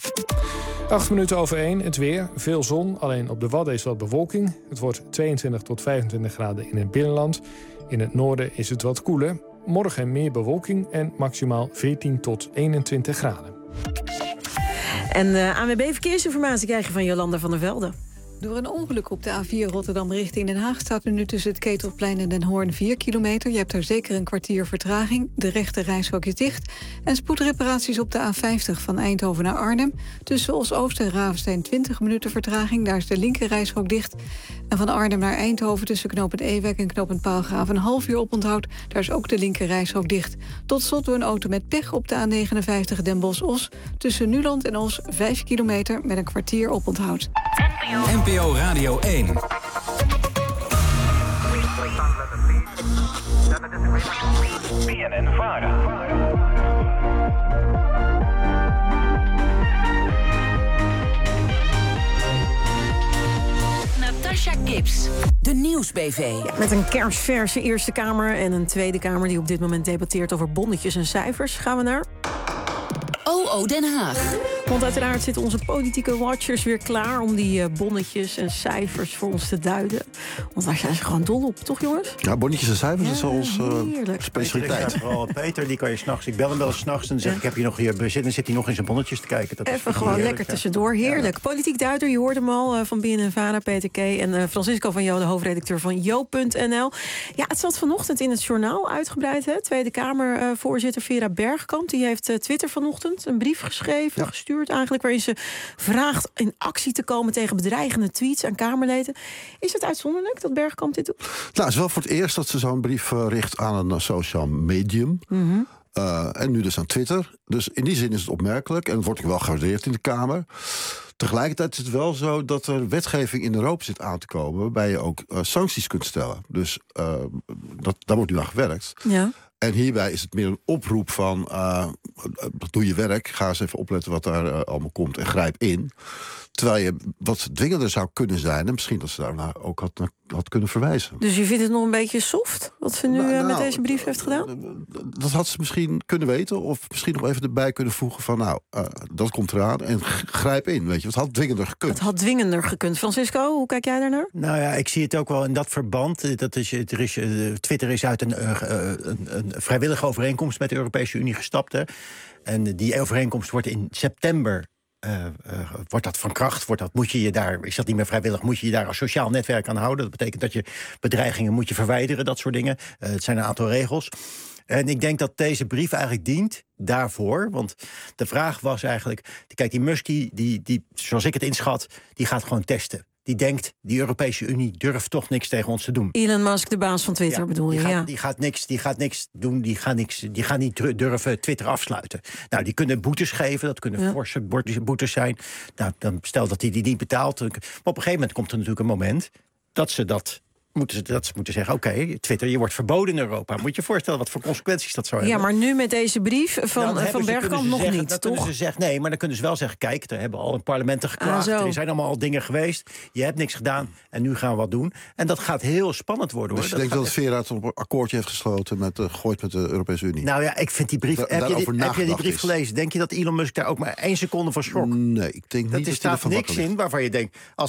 1:08, het weer. Veel zon, alleen op de Wadden is wat bewolking. Het wordt 22 tot 25 graden in het binnenland. In het noorden is het wat koeler. Morgen meer bewolking en maximaal 14 tot 21 graden. En ANWB Verkeersinformatie krijg je van Jolanda van der Velde. Door een ongeluk op de A4 Rotterdam richting Den Haag... staat er nu tussen het Ketelplein en Den Hoorn 4 kilometer. Je hebt er zeker een kwartier vertraging. De rechte reishok is dicht. En spoedreparaties op de A50 van Eindhoven naar Arnhem. Tussen Os-Oost en Ravenstein 20 minuten vertraging. Daar is de linker reishok dicht. En van Arnhem naar Eindhoven tussen knooppunt Ewek en knooppunt Paalgraven... een half uur oponthoud. Daar is ook de linker reishok dicht. Tot slot door een auto met pech op de A59 Den Bosch-Os. Tussen Nuland en Os 5 kilometer met een kwartier oponthoud. NPO Radio 1. BNN-VARA. Natasha Gibbs, de Nieuwsbv. Ja, met een kersverse Eerste Kamer en een Tweede Kamer... die op dit moment debatteert over bonnetjes en cijfers. Gaan we naar... OO Den Haag. Want uiteraard zitten onze politieke watchers weer klaar... om die bonnetjes en cijfers voor ons te duiden. Want daar zijn ze gewoon dol op, toch jongens? Ja, bonnetjes en cijfers is onze specialiteit. Peter, die kan je s'nachts... Ik bel hem wel eens s'nachts en zeg ik... heb je nog hier bezit en zit hij nog in zijn bonnetjes te kijken. Dat even gewoon lekker tussendoor, heerlijk. Politiek duider, je hoort hem al van BNN-VARA, Peter K. En Francisco van Joden, hoofdredacteur van Jo.nl. Ja, het zat vanochtend in het journaal uitgebreid. Hè? Tweede Kamervoorzitter Vera Bergkamp... die heeft Twitter vanochtend een brief geschreven, gestuurd eigenlijk... waarin ze vraagt in actie te komen tegen bedreigende tweets aan Kamerleden. Is het uitzonderlijk dat Bergkamp dit doet? Nou, het is wel voor het eerst dat ze zo'n brief richt aan een sociaal medium. Mm-hmm. En nu dus aan Twitter. Dus in die zin is het opmerkelijk. En het wordt ook wel gewaardeerd in de Kamer. Tegelijkertijd is het wel zo dat er wetgeving in Europa zit aan te komen... waarbij je ook sancties kunt stellen. Dus daar wordt nu aan gewerkt. Ja. En hierbij is het meer een oproep van... doe je werk, ga eens even opletten wat daar allemaal komt... en grijp in. Terwijl je wat dwingender zou kunnen zijn... en misschien dat ze daarna ook had kunnen verwijzen. Dus je vindt het nog een beetje soft... wat ze nu met deze brief heeft gedaan? Dat had ze misschien kunnen weten... of misschien nog even erbij kunnen voegen van... dat komt eraan en grijp in. Weet je. Het had dwingender gekund. Het had dwingender gekund. Francisco, hoe kijk jij daarnaar? Nou ja, ik zie het ook wel in dat verband. Twitter is uit een vrijwillige overeenkomst... met de Europese Unie gestapt. Hè. En die overeenkomst wordt in september... wordt dat van kracht? Is dat niet meer vrijwillig? Moet je je daar als sociaal netwerk aan houden? Dat betekent dat je bedreigingen moet je verwijderen, dat soort dingen. Het zijn een aantal regels. En ik denk dat deze brief eigenlijk dient daarvoor. Want de vraag was eigenlijk... Kijk, die Musk, die, zoals ik het inschat, die gaat gewoon testen. Die denkt, die Europese Unie durft toch niks tegen ons te doen. Elon Musk, de baas van Twitter, bedoel je? Die gaat niks doen, die gaat niet durven Twitter afsluiten. Nou, die kunnen boetes geven, dat kunnen forse boetes zijn. Nou, dan stel dat hij die niet betaalt. Maar op een gegeven moment komt er natuurlijk een moment... dat ze moeten zeggen, oké, Twitter, je wordt verboden in Europa. Moet je je voorstellen wat voor consequenties dat zou hebben. Ja, maar nu met deze brief van Bergkamp nog niet, toch? Kunnen ze zeggen, nee, maar dan kunnen ze wel zeggen... kijk, er hebben al in parlementen geklaagd. Er zijn allemaal al dingen geweest. Je hebt niks gedaan en nu gaan we wat doen. En dat gaat heel spannend worden. Dus je denkt dat Vera het op een akkoordje heeft gesloten... gegooid met de Europese Unie? Nou ja, ik vind die brief... Heb je die brief gelezen? Denk je dat Elon Musk daar ook maar 1 seconde van schrok? Nee, ik denk niet dat er staat niks in waarvan je denkt... Als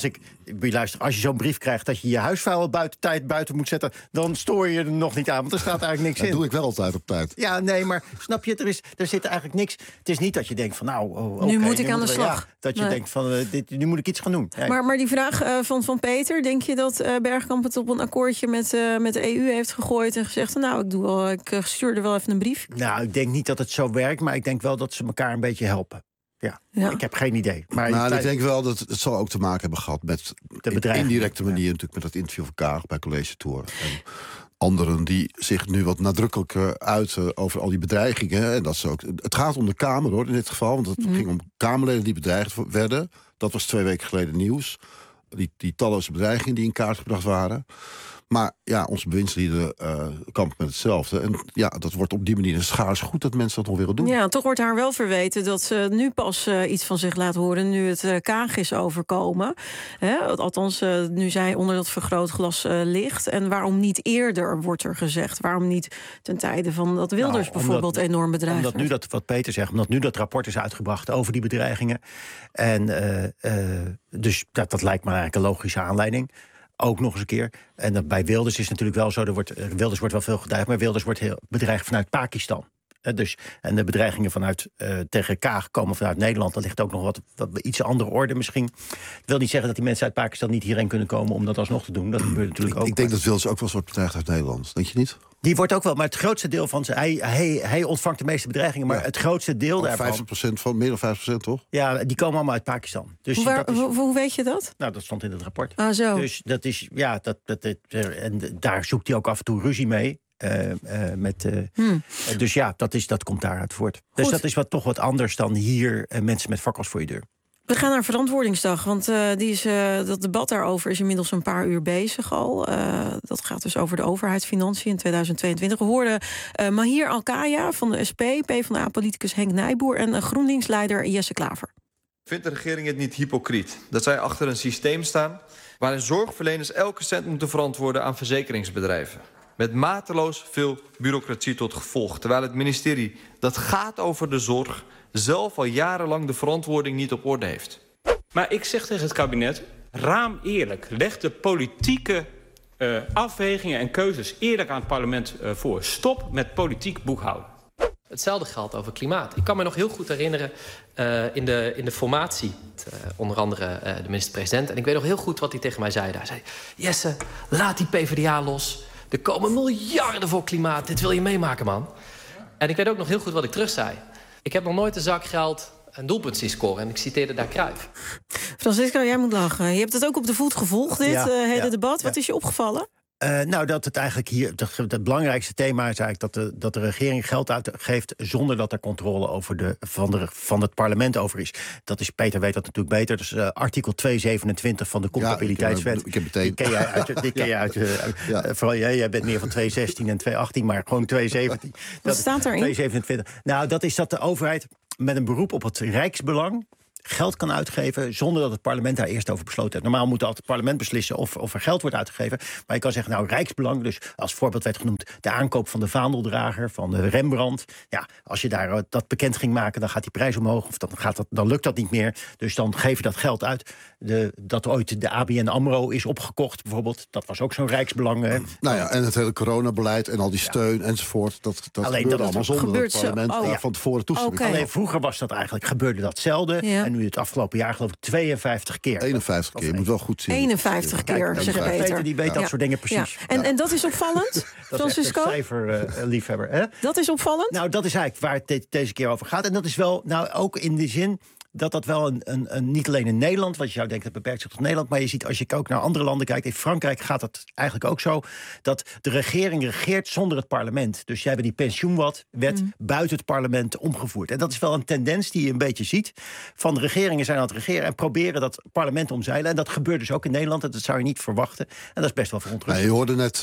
je zo'n brief krijgt dat je je huisvuil buiten moet zetten... dan stoor je er nog niet aan, want er staat eigenlijk niks in. Dat doe ik wel altijd op tijd. Ja, nee, maar snap je, er zit eigenlijk niks... Het is niet dat je denkt van, nu moet ik aan de slag. Dat je denkt van, nu moet ik iets gaan doen. Nee. Maar die vraag van Peter... denk je dat Bergkamp het op een akkoordje met de EU heeft gegooid... en gezegd, ik stuur er wel even een brief? Nou, ik denk niet dat het zo werkt... maar ik denk wel dat ze elkaar een beetje helpen. Ja, ik heb geen idee. Maar ik denk wel dat het zal ook te maken hebben gehad met de indirecte manier... natuurlijk met dat interview van Kaag bij College Tour. En anderen die zich nu wat nadrukkelijker uiten over al die bedreigingen. En dat ze ook, het gaat om de Kamer, hoor, in dit geval. Want het ging om Kamerleden die bedreigd werden. Dat was 2 weken geleden nieuws. Die talloze bedreigingen die in kaart gebracht waren. Maar ja, onze bewindslieden kampen met hetzelfde. En ja, dat wordt op die manier schaars goed dat mensen dat nog willen doen. Ja, toch wordt haar wel verweten dat ze nu pas iets van zich laat horen... nu het Kaag is overkomen. Althans, nu zij onder dat vergrootglas ligt. En waarom niet eerder, wordt er gezegd? Waarom niet ten tijde van dat Wilders bijvoorbeeld enorm bedreigd omdat nu wat Peter zegt, omdat nu dat rapport is uitgebracht over die bedreigingen. En dus dat lijkt me eigenlijk een logische aanleiding. ook nog eens een keer. En dat bij Wilders is natuurlijk wel zo. Wilders wordt wel veel gedreigd, maar Wilders wordt heel bedreigd vanuit Pakistan. En de bedreigingen tegen Kaag komen vanuit Nederland. Dat ligt ook nog wat iets andere orde misschien. Dat wil niet zeggen dat die mensen uit Pakistan niet hierheen kunnen komen om dat alsnog te doen. Dat gebeurt natuurlijk ook. Ik denk dat Wilders ook wel wordt bedreigd uit Nederland. Denk je niet? Die wordt ook wel, maar het grootste deel van hij ontvangt de meeste bedreigingen, maar het grootste deel daarvan... 50% meer dan 50%, toch? Ja, die komen allemaal uit Pakistan. Dus hoe weet je dat? Nou, dat stond in het rapport. Ah, zo. Dus dat is, en daar zoekt hij ook af en toe ruzie mee. Dus ja, dat komt daaruit voort. Goed. Dus dat is toch wat anders dan hier mensen met fakkels voor je deur. We gaan naar Verantwoordingsdag, want dat debat daarover is inmiddels een paar uur bezig al. Dat gaat dus over de overheidsfinanciën in 2022. We hoorden Mahir Alkaya van de SP, PvdA-politicus Henk Nijboer en GroenLinks-leider Jesse Klaver. Vindt de regering het niet hypocriet dat zij achter een systeem staan waarin zorgverleners elke cent moeten verantwoorden aan verzekeringsbedrijven? Met mateloos veel bureaucratie tot gevolg. Terwijl het ministerie dat gaat over de zorg zelf al jarenlang de verantwoording niet op orde heeft. Maar ik zeg tegen het kabinet, raam eerlijk. Leg de politieke afwegingen en keuzes eerlijk aan het parlement voor. Stop met politiek boekhouden. Hetzelfde geldt over klimaat. Ik kan me nog heel goed herinneren in de formatie, onder andere de minister-president. En ik weet nog heel goed wat hij tegen mij zei. Hij zei, Jesse, laat die PvdA los. Er komen miljarden voor klimaat. Dit wil je meemaken, man. En ik weet ook nog heel goed wat ik terug zei. Ik heb nog nooit een zak geld een doelpunt zien scoren. En ik citeerde daar Cruijff. Francisco, jij moet lachen. Je hebt het ook op de voet gevolgd, dit hele debat. Wat is je opgevallen? Dat het eigenlijk hier het belangrijkste thema is eigenlijk dat de regering geld uitgeeft zonder dat er controle over van het parlement over is. Dat is, Peter weet dat natuurlijk beter. Dus artikel 227 van de comptabiliteitswet. Ik heb meteen. Die ken je uit. Vooral jij bent meer van 216 en 218, maar gewoon 217. Wat staat daarin? 227. Nou, dat is dat de overheid met een beroep op het rijksbelang geld kan uitgeven zonder dat het parlement daar eerst over besloten heeft. Normaal moet het parlement beslissen of er geld wordt uitgegeven. Maar je kan zeggen, nou, rijksbelang, dus als voorbeeld werd genoemd de aankoop van de vaandeldrager, van de Rembrandt. Ja, als je daar dat bekend ging maken, dan gaat die prijs omhoog, of dan lukt dat niet meer. Dus dan geef je dat geld uit. Dat ooit de ABN AMRO is opgekocht, bijvoorbeeld. Dat was ook zo'n rijksbelang. En het hele coronabeleid en al die steun enzovoort. Dat gebeurde allemaal zonder het parlement van tevoren toestemming. Alleen vroeger was dat eigenlijk, gebeurde dat zelden. Ja. En nu het afgelopen jaar geloof ik 52 keer. 51 keer, je moet wel goed zien. 51 keer, zegt Peter. Die weet dat soort dingen precies. Ja. En dat is opvallend, Francisco? Dat is een cijferliefhebber. Dat is opvallend? Nou, dat is eigenlijk waar het deze keer over gaat. En dat is wel, nou ook in de zin dat wel een niet alleen in Nederland, want je zou denken dat beperkt zich tot Nederland, maar je ziet als je ook naar andere landen kijkt, in Frankrijk gaat dat eigenlijk ook zo, dat de regering regeert zonder het parlement. Dus jij hebt die pensioenwet buiten het parlement omgevoerd. En dat is wel een tendens die je een beetje ziet. Van de regeringen zijn aan het regeren en proberen dat parlement omzeilen. En dat gebeurt dus ook in Nederland. En dat zou je niet verwachten. En dat is best wel verontrustend. Je hoorde net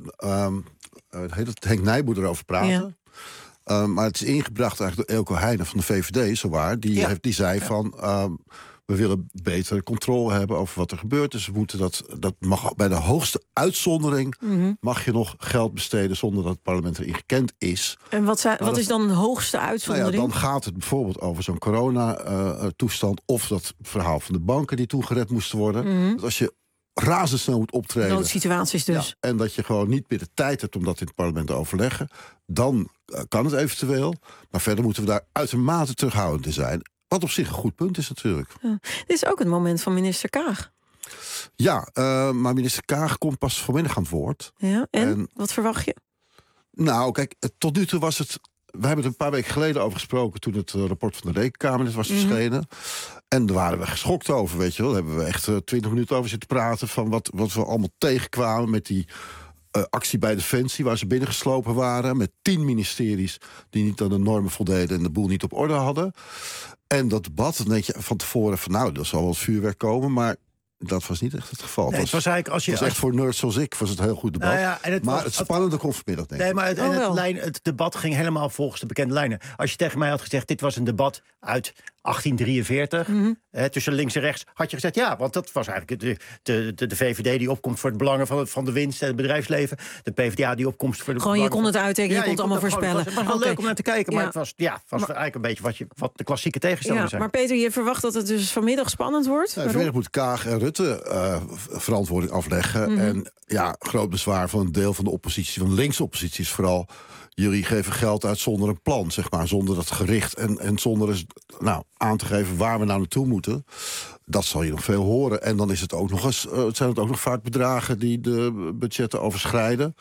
Henk Nijboer erover praten. Ja. Maar het is ingebracht eigenlijk door Eelco Heijnen van de VVD, zowaar. Die zei van, we willen betere controle hebben over wat er gebeurt. Dus we moeten dat mag bij de hoogste uitzondering mag je nog geld besteden zonder dat het parlement erin gekend is. En wat is dan de hoogste uitzondering? Dan gaat het bijvoorbeeld over zo'n corona-toestand of dat verhaal van de banken die toen gered moesten worden. Dus als je razendsnel moet optreden. Noodsituaties dus. Ja, en dat je gewoon niet meer de tijd hebt om dat in het parlement te overleggen. Dan kan het eventueel. Maar verder moeten we daar uitermate terughoudend in zijn. Wat op zich een goed punt is natuurlijk. Ja. Dit is ook het moment van minister Kaag. Ja, maar minister Kaag komt pas vanmiddag aan het woord. Ja, en wat verwacht je? Nou, kijk, tot nu toe was het. We hebben het een paar weken geleden over gesproken toen het rapport van de Rekenkamer was verschenen. En daar waren we geschokt over, weet je wel. Daar hebben we echt 20 minuten over zitten praten van wat we allemaal tegenkwamen met die actie bij Defensie, waar ze binnengeslopen waren, met 10 ministeries die niet aan de normen voldeden en de boel niet op orde hadden. En dat debat, dan denk je van tevoren van nou, er zal wel vuurwerk komen, maar dat was niet echt het geval. Nee, het was eigenlijk als je. Het was echt voor nerds zoals ik, was het een heel goed debat. Maar het spannende komt vanmiddag, denk ik. Maar het debat ging helemaal volgens de bekende lijnen. Als je tegen mij had gezegd, dit was een debat uit 1843. Tussen links en rechts had je gezegd... ja, want dat was eigenlijk de VVD die opkomt voor het belangen van de winst en het bedrijfsleven. De PvdA die opkomt voor de gewoon, je kon het uittekenen, je kon het allemaal voorspellen. Het was wel leuk om naar te kijken, maar het was eigenlijk een beetje wat de klassieke tegenstellingen zijn. Maar Peter, je verwacht dat het dus vanmiddag spannend wordt? Vanmiddag moet Kaag en Rutte verantwoording afleggen. En groot bezwaar van een deel van de oppositie, van de linkse oppositie is vooral... jullie geven geld uit zonder een plan, zeg maar. Zonder dat gericht en zonder eens aan te geven waar we nou naartoe moeten. Dat zal je nog veel horen. En dan is het ook nog eens, zijn het ook nog vaak bedragen die de budgetten overschrijden.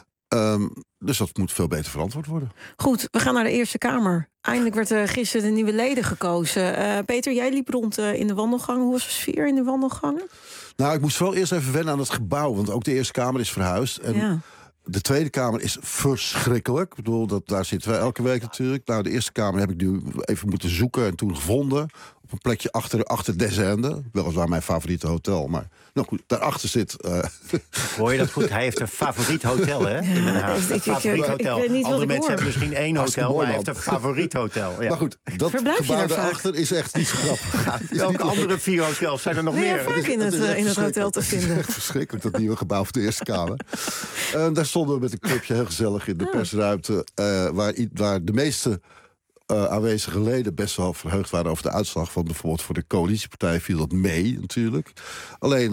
Dus dat moet veel beter verantwoord worden. Goed, we gaan naar de Eerste Kamer. Eindelijk werd gisteren de nieuwe leden gekozen. Peter, jij liep rond in de wandelgangen. Hoe was de sfeer in de wandelgangen? Nou, ik moest wel eerst even wennen aan het gebouw. Want ook de Eerste Kamer is verhuisd. En de Tweede Kamer is verschrikkelijk. Ik bedoel, daar zitten wij elke week natuurlijk. Nou, de Eerste Kamer heb ik nu even moeten zoeken en toen gevonden. Op een plekje achter Desende. Weliswaar mijn favoriete hotel, maar nou goed, daarachter zit... Hoor je dat goed? Hij heeft een favoriet hotel, hè? In Den Haag. Favoriet hotel. Andere mensen hebben misschien één hotel, maar hij heeft een favoriet hotel. Ja. Maar goed, dat gebouw daarachter is echt niet zo grappig. Welke andere 4 hotels zijn er nog meer? Vaak in het hotel te vinden. Echt verschrikkelijk, dat nieuwe gebouw van de Eerste Kamer. Daar stonden we met een clubje heel gezellig in de persruimte... waar de meeste... aanwezige leden best wel verheugd waren over de uitslag van bijvoorbeeld voor de coalitiepartij viel dat mee natuurlijk. Alleen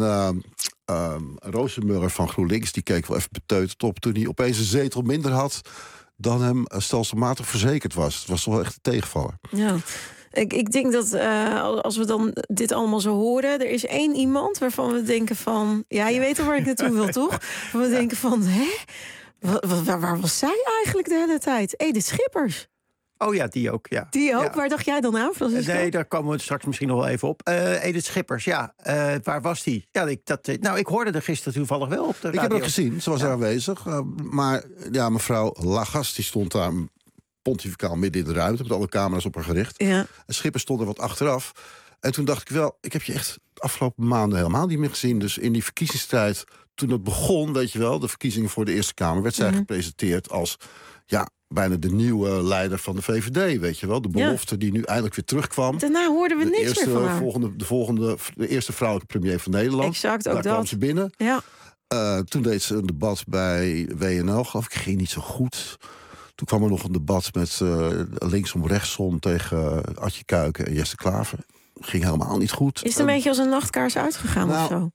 Rozenmuller van GroenLinks die keek wel even beteuterd op toen hij opeens een zetel minder had dan hem stelselmatig verzekerd was. Het was toch wel echt een tegenvaller. Ja. Ik denk dat als we dan dit allemaal zo horen... er is één iemand waarvan we denken van... ja, je weet al waar ik naartoe wil, toch? We denken van, waar was zij eigenlijk de hele tijd? Edith Schippers. Oh ja, die ook, ja. Die ook? Ja. Waar dacht jij dan aan, Francisco? Nee, daar komen we straks misschien nog wel even op. Edith Schippers, waar was die? Ja, ik hoorde er gisteren toevallig wel op de radio. Ik heb haar gezien, ze was er aanwezig. Maar mevrouw Lagas, die stond daar pontificaal midden in de ruimte... met alle camera's op haar gericht. Ja. En Schippers stond er wat achteraf. En toen dacht ik wel, ik heb je echt de afgelopen maanden helemaal niet meer gezien. Dus in die verkiezingsstrijd, toen het begon, weet je wel... de verkiezingen voor de Eerste Kamer, werd zij gepresenteerd als... bijna de nieuwe leider van de VVD, weet je wel. De belofte die nu eindelijk weer terugkwam. Daarna hoorden we niks meer van haar. De eerste vrouwelijke premier van Nederland. Exact, ook daar kwam ze binnen. Ja. Toen deed ze een debat bij WNL, geloof ik. Ging niet zo goed. Toen kwam er nog een debat met linksom, rechtsom... tegen Adje Kuiken en Jesse Klaver. Ging helemaal niet goed. Is het een beetje als een nachtkaars uitgegaan of zo?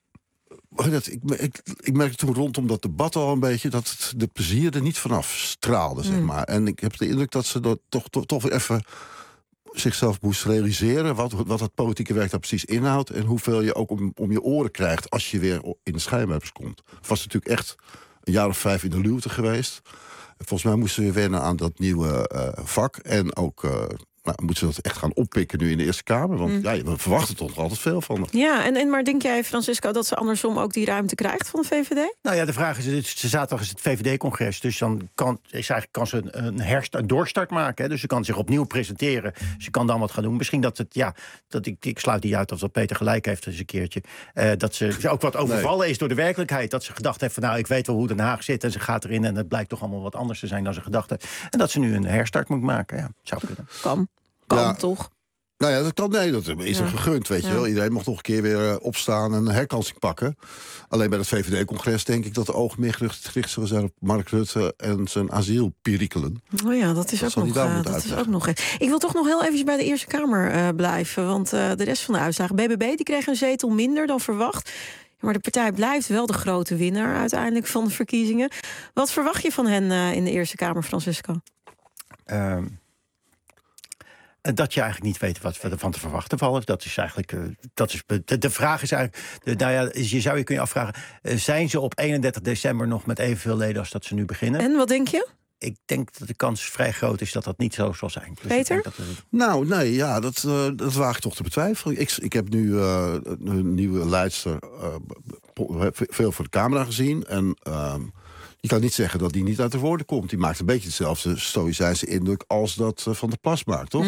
Ik merkte toen rondom dat debat al een beetje... dat de plezier er niet vanaf straalde, zeg maar. En ik heb de indruk dat ze dat toch weer even zichzelf moest realiseren... wat het politieke werk daar precies inhoudt... en hoeveel je ook om je oren krijgt als je weer in de schijnwerpers komt. Het was natuurlijk echt een jaar of 5 in de luwte geweest. Volgens mij moesten we wennen aan dat nieuwe vak. En ook... moeten ze dat echt gaan oppikken nu in de Eerste Kamer? Want we verwachten toch altijd veel van haar. Ja, maar denk jij, Francisco, dat ze andersom ook die ruimte krijgt van de VVD? Nou ja, de vraag is, zaterdag is het VVD-congres... dus dan kan ze een doorstart maken. Hè? Dus ze kan zich opnieuw presenteren. Ze kan dan wat gaan doen. Misschien ik sluit niet uit of dat Peter gelijk heeft eens een keertje. Dat ze ook wat overvallen is door de werkelijkheid. Dat ze gedacht heeft van, ik weet wel hoe Den Haag zit... en ze gaat erin en het blijkt toch allemaal wat anders te zijn dan ze gedacht heeft. En dat ze nu een herstart moet maken. Ja, zou kunnen. Kan toch? Nou ja, dat kan. Nee, dat is er gegund, weet je wel. Iedereen mocht nog een keer weer opstaan en een herkansing pakken. Alleen bij het VVD-congres denk ik dat de ogen meer gericht zullen zijn op Mark Rutte en zijn asielperikelen. Oh ja, dat is ook nog. Ik wil toch nog heel eventjes bij de Eerste Kamer blijven. Want de rest van de uitslagen. BBB die kreeg een zetel minder dan verwacht. Maar de partij blijft wel de grote winnaar uiteindelijk van de verkiezingen. Wat verwacht je van hen in de Eerste Kamer, Francisco? Dat je eigenlijk niet weet wat we ervan te verwachten vallen. Dat is eigenlijk. De vraag is eigenlijk. Je kun je afvragen. Zijn ze op 31 december nog met evenveel leden als dat ze nu beginnen? En wat denk je? Ik denk dat de kans vrij groot is dat dat niet zo zal zijn. Dus Peter? Dat waag ik toch te betwijfelen. Ik heb nu een nieuwe leidster veel voor de camera gezien. En je kan niet zeggen dat die niet uit de woorden komt. Die maakt een beetje dezelfde stoïcijnse indruk als dat Van der Plas maakt, toch?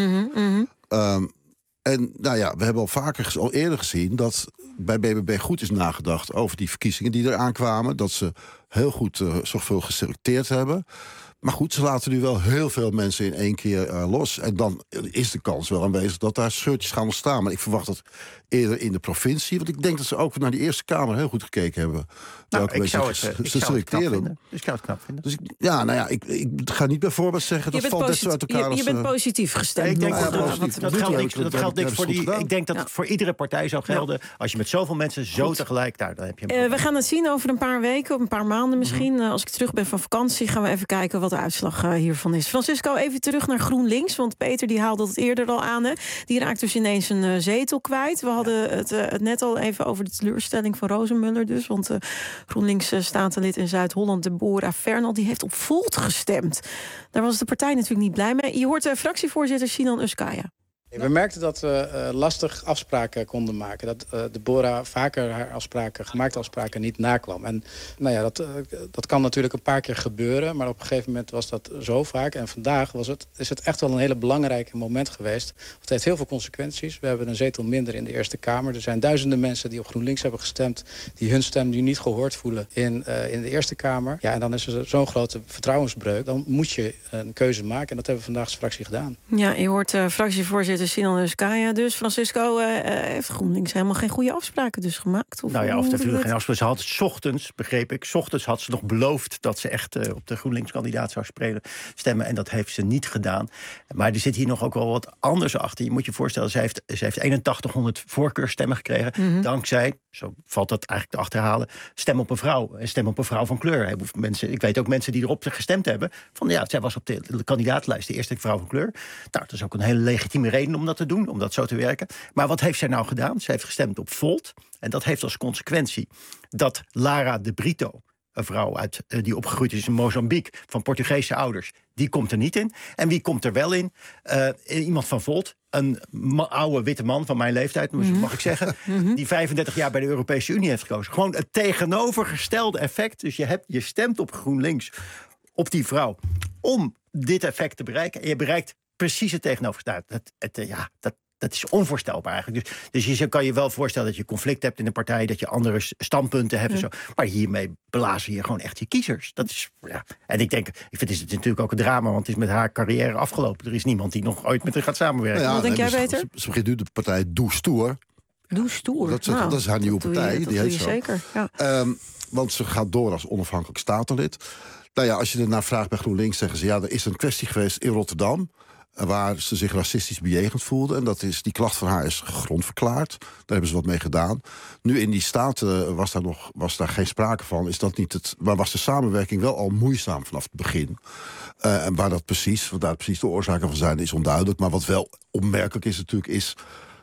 En we hebben al eerder gezien dat bij BBB goed is nagedacht over die verkiezingen die eraan kwamen. Dat ze heel goed zorgvuldig geselecteerd hebben. Maar goed, ze laten nu wel heel veel mensen in één keer los. En dan is de kans wel aanwezig dat daar scheurtjes gaan ontstaan. Maar ik verwacht dat eerder in de provincie. Want ik denk dat ze ook naar die Eerste Kamer heel goed gekeken hebben. Ik zou het knap vinden. Dus ik ga niet bijvoorbeeld zeggen dat valt net zo uit elkaar. Je bent positief gestemd. Ik denk dat geldt niks voor die. Ik denk dat het voor iedere partij zou gelden. Als je met zoveel mensen zo tegelijk daar, dan heb je we gaan het zien over een paar weken, of een paar maanden misschien. Als ik terug ben van vakantie, gaan we even kijken wat de uitslag hiervan is. Francisco, even terug naar GroenLinks. Want Peter die haalde het eerder al aan. Hè. Die raakt dus ineens een zetel kwijt. We hadden het net al even over de teleurstelling van Rozenmuller dus. Want GroenLinks-statenlid in Zuid-Holland, Deborah Fernal, die heeft op Volt gestemd. Daar was de partij natuurlijk niet blij mee. Je hoort fractievoorzitter Sinan Özkaya. We merkten dat we lastig afspraken konden maken. Dat Deborah vaker haar gemaakte afspraken niet nakwam. En dat kan natuurlijk een paar keer gebeuren. Maar op een gegeven moment was dat zo vaak. En vandaag is het echt wel een hele belangrijke moment geweest. Het heeft heel veel consequenties. We hebben een zetel minder in de Eerste Kamer. Er zijn duizenden mensen die op GroenLinks hebben gestemd, die hun stem nu niet gehoord voelen in de Eerste Kamer. Ja, en dan is er zo'n grote vertrouwensbreuk. Dan moet je een keuze maken. En dat hebben we vandaag als fractie gedaan. Ja, je hoort fractievoorzitter Sinan Özkaya dus. Francisco, heeft GroenLinks helemaal geen goede afspraken dus gemaakt? Of natuurlijk geen afspraken. Ze had 's ochtends, begreep ik, 's ochtends had ze nog beloofd dat ze echt op de GroenLinks-kandidaat zou stemmen. En dat heeft ze niet gedaan. Maar er zit hier nog ook wel wat anders achter. Je moet je voorstellen, ze heeft 8100 voorkeurstemmen gekregen. Dankzij, zo valt dat eigenlijk te achterhalen, stem op een vrouw. En stem op een vrouw van kleur. Ik weet ook mensen die erop gestemd hebben. Zij was op de kandidaatlijst de eerste vrouw van kleur. Nou, dat is ook een hele legitieme reden om dat te doen, om dat zo te werken. Maar wat heeft zij nou gedaan? Ze heeft gestemd op Volt. En dat heeft als consequentie dat Lara de Brito, een vrouw die opgegroeid is in Mozambique, van Portugese ouders, die komt er niet in. En wie komt er wel in? Iemand van Volt, een oude witte man van mijn leeftijd, mag ik zeggen, die 35 jaar bij de Europese Unie heeft gekozen. Gewoon het tegenovergestelde effect. Dus je stemt op GroenLinks, op die vrouw, om dit effect te bereiken. En je bereikt precies het tegenovergestelde. Dat is onvoorstelbaar eigenlijk. Dus je kan je wel voorstellen dat je conflict hebt in een partij, dat je andere standpunten hebt en zo. Maar hiermee blazen je gewoon echt je kiezers. Dat is, En ik vind het is natuurlijk ook een drama, want het is met haar carrière afgelopen. Er is niemand die nog ooit met haar gaat samenwerken. Wat denk jij, Peter? Ze begint nu de partij Doe Stoer. Doe Stoer. Dat is haar nieuwe partij. Die heet zo. Zeker. Ja. Want ze gaat door als onafhankelijk statenlid. Nou ja, als je ernaar vraagt bij GroenLinks, zeggen ze, er is een kwestie geweest in Rotterdam waar ze zich racistisch bejegend voelde. En die klacht van haar is gegrondverklaard. Daar hebben ze wat mee gedaan. Nu in die staten was daar geen sprake van. Is dat niet maar was de samenwerking wel al moeizaam vanaf het begin. En waar daar precies de oorzaken van zijn, is onduidelijk. Maar wat wel opmerkelijk is natuurlijk, is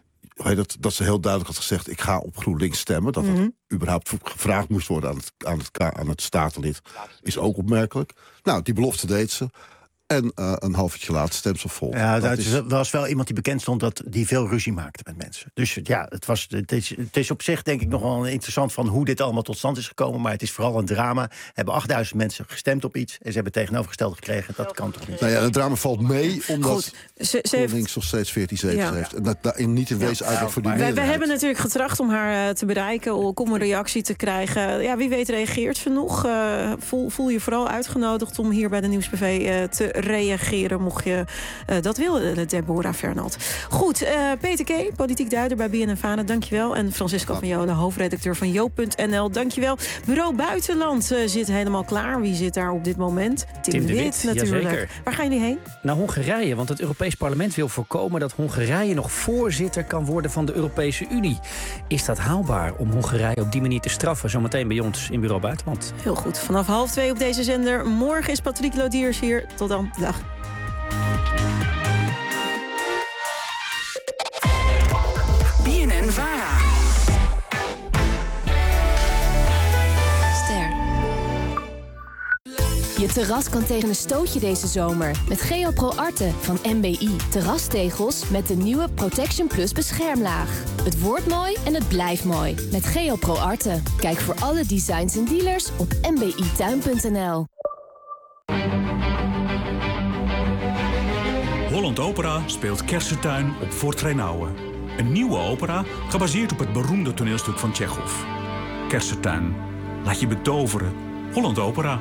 dat ze heel duidelijk had gezegd, ik ga op GroenLinks stemmen. Dat het überhaupt gevraagd moest worden aan het statenlid, is ook opmerkelijk. Nou, die belofte deed ze. En een half uurtje later stemt ze vol. Ja, dat was wel iemand die bekend stond die veel ruzie maakte met mensen. Dus ja, het is op zich denk ik nog wel interessant van hoe dit allemaal tot stand is gekomen. Maar het is vooral een drama. Er hebben 8000 mensen gestemd op iets en ze hebben tegenovergesteld gekregen. Dat kan toch niet? Nou ja, het drama valt mee omdat GroenLinks nog steeds 14 zetels heeft. En dat niet in wezen uitlegt voor die meerderheid. We hebben natuurlijk getracht om haar te bereiken, om een reactie te krijgen. Ja, wie weet reageert ze nog. Voel je vooral uitgenodigd om hier bij de Nieuwsbv te reageren, mocht je dat willen, Deborah Fernald. Goed, Peter K., politiek duider bij BNNVARA, dankjewel. En Francisco van Jolen, hoofdredacteur van Joop.nl, dankjewel. Bureau Buitenland zit helemaal klaar. Wie zit daar op dit moment? Tim de Wit, natuurlijk. Jazeker. Waar gaan jullie heen? Naar Hongarije, want het Europees Parlement wil voorkomen dat Hongarije nog voorzitter kan worden van de Europese Unie. Is dat haalbaar om Hongarije op die manier te straffen? Zometeen bij ons in Bureau Buitenland. Heel goed, vanaf 1:30 op deze zender. Morgen is Patrick Lodiers hier. Tot dan. Dag. BNNVARA. Ster. Je terras kan tegen een stootje deze zomer. Met Geopro Arte van MBI. Terrastegels met de nieuwe Protection Plus beschermlaag. Het wordt mooi en het blijft mooi. Met Geopro Arte. Kijk voor alle designs en dealers op mbituin.nl. Holland Opera speelt Kersentuin op Fort Reinouwen. Een nieuwe opera gebaseerd op het beroemde toneelstuk van Tsjechov. Kersentuin. Laat je betoveren. Holland Opera.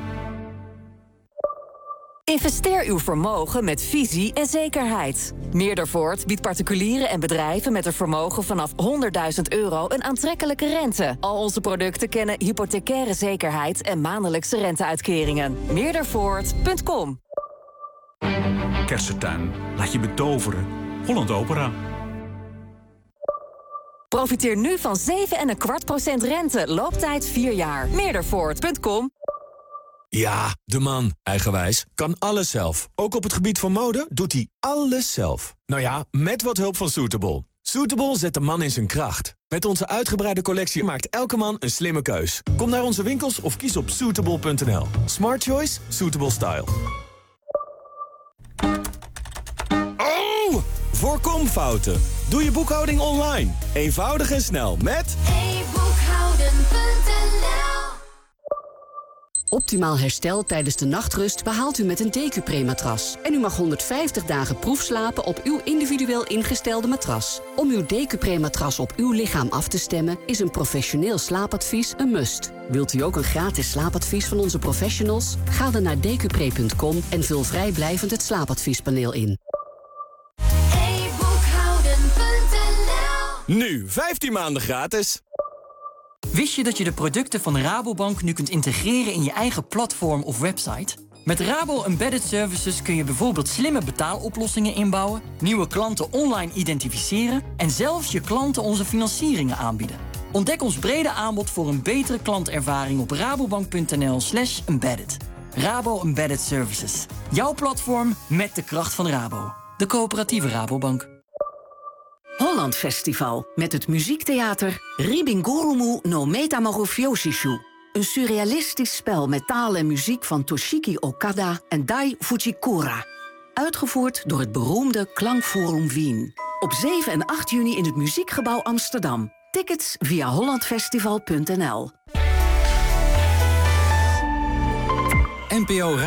Investeer uw vermogen met visie en zekerheid. Meerdervoort biedt particulieren en bedrijven met een vermogen vanaf €100.000 een aantrekkelijke rente. Al onze producten kennen hypothecaire zekerheid en maandelijkse renteuitkeringen. Meerdervoort.com. Kersentuin. Laat je betoveren. Holland Opera. Profiteer nu van 7,25% rente. Looptijd 4 jaar. Meerdervoort.com. Ja, de man, eigenwijs, kan alles zelf. Ook op het gebied van mode doet hij alles zelf. Nou ja, met wat hulp van Suitable. Suitable zet de man in zijn kracht. Met onze uitgebreide collectie maakt elke man een slimme keus. Kom naar onze winkels of kies op suitable.nl. Smart choice, suitable style. Oh! Voorkom fouten. Doe je boekhouding online. Eenvoudig en snel met... e-boekhouden.nl. Optimaal herstel tijdens de nachtrust behaalt u met een DQ-Pre-matras. En u mag 150 dagen proefslapen op uw individueel ingestelde matras. Om uw DQ-Pre-matras op uw lichaam af te stemmen is een professioneel slaapadvies een must. Wilt u ook een gratis slaapadvies van onze professionals? Ga dan naar dqpre.com en vul vrijblijvend het slaapadviespaneel in. Nu, 15 maanden gratis. Wist je dat je de producten van Rabobank nu kunt integreren in je eigen platform of website? Met Rabo Embedded Services kun je bijvoorbeeld slimme betaaloplossingen inbouwen, nieuwe klanten online identificeren en zelfs je klanten onze financieringen aanbieden. Ontdek ons brede aanbod voor een betere klantervaring op rabobank.nl/embedded. Rabo Embedded Services. Jouw platform met de kracht van Rabo. De coöperatieve Rabobank. Holland Festival met het muziektheater Ribingurumu no Metamorphosishu. Een surrealistisch spel met taal en muziek van Toshiki Okada en Dai Fujikura. Uitgevoerd door het beroemde Klankforum Wien. Op 7 en 8 juni in het Muziekgebouw Amsterdam. Tickets via hollandfestival.nl. NPO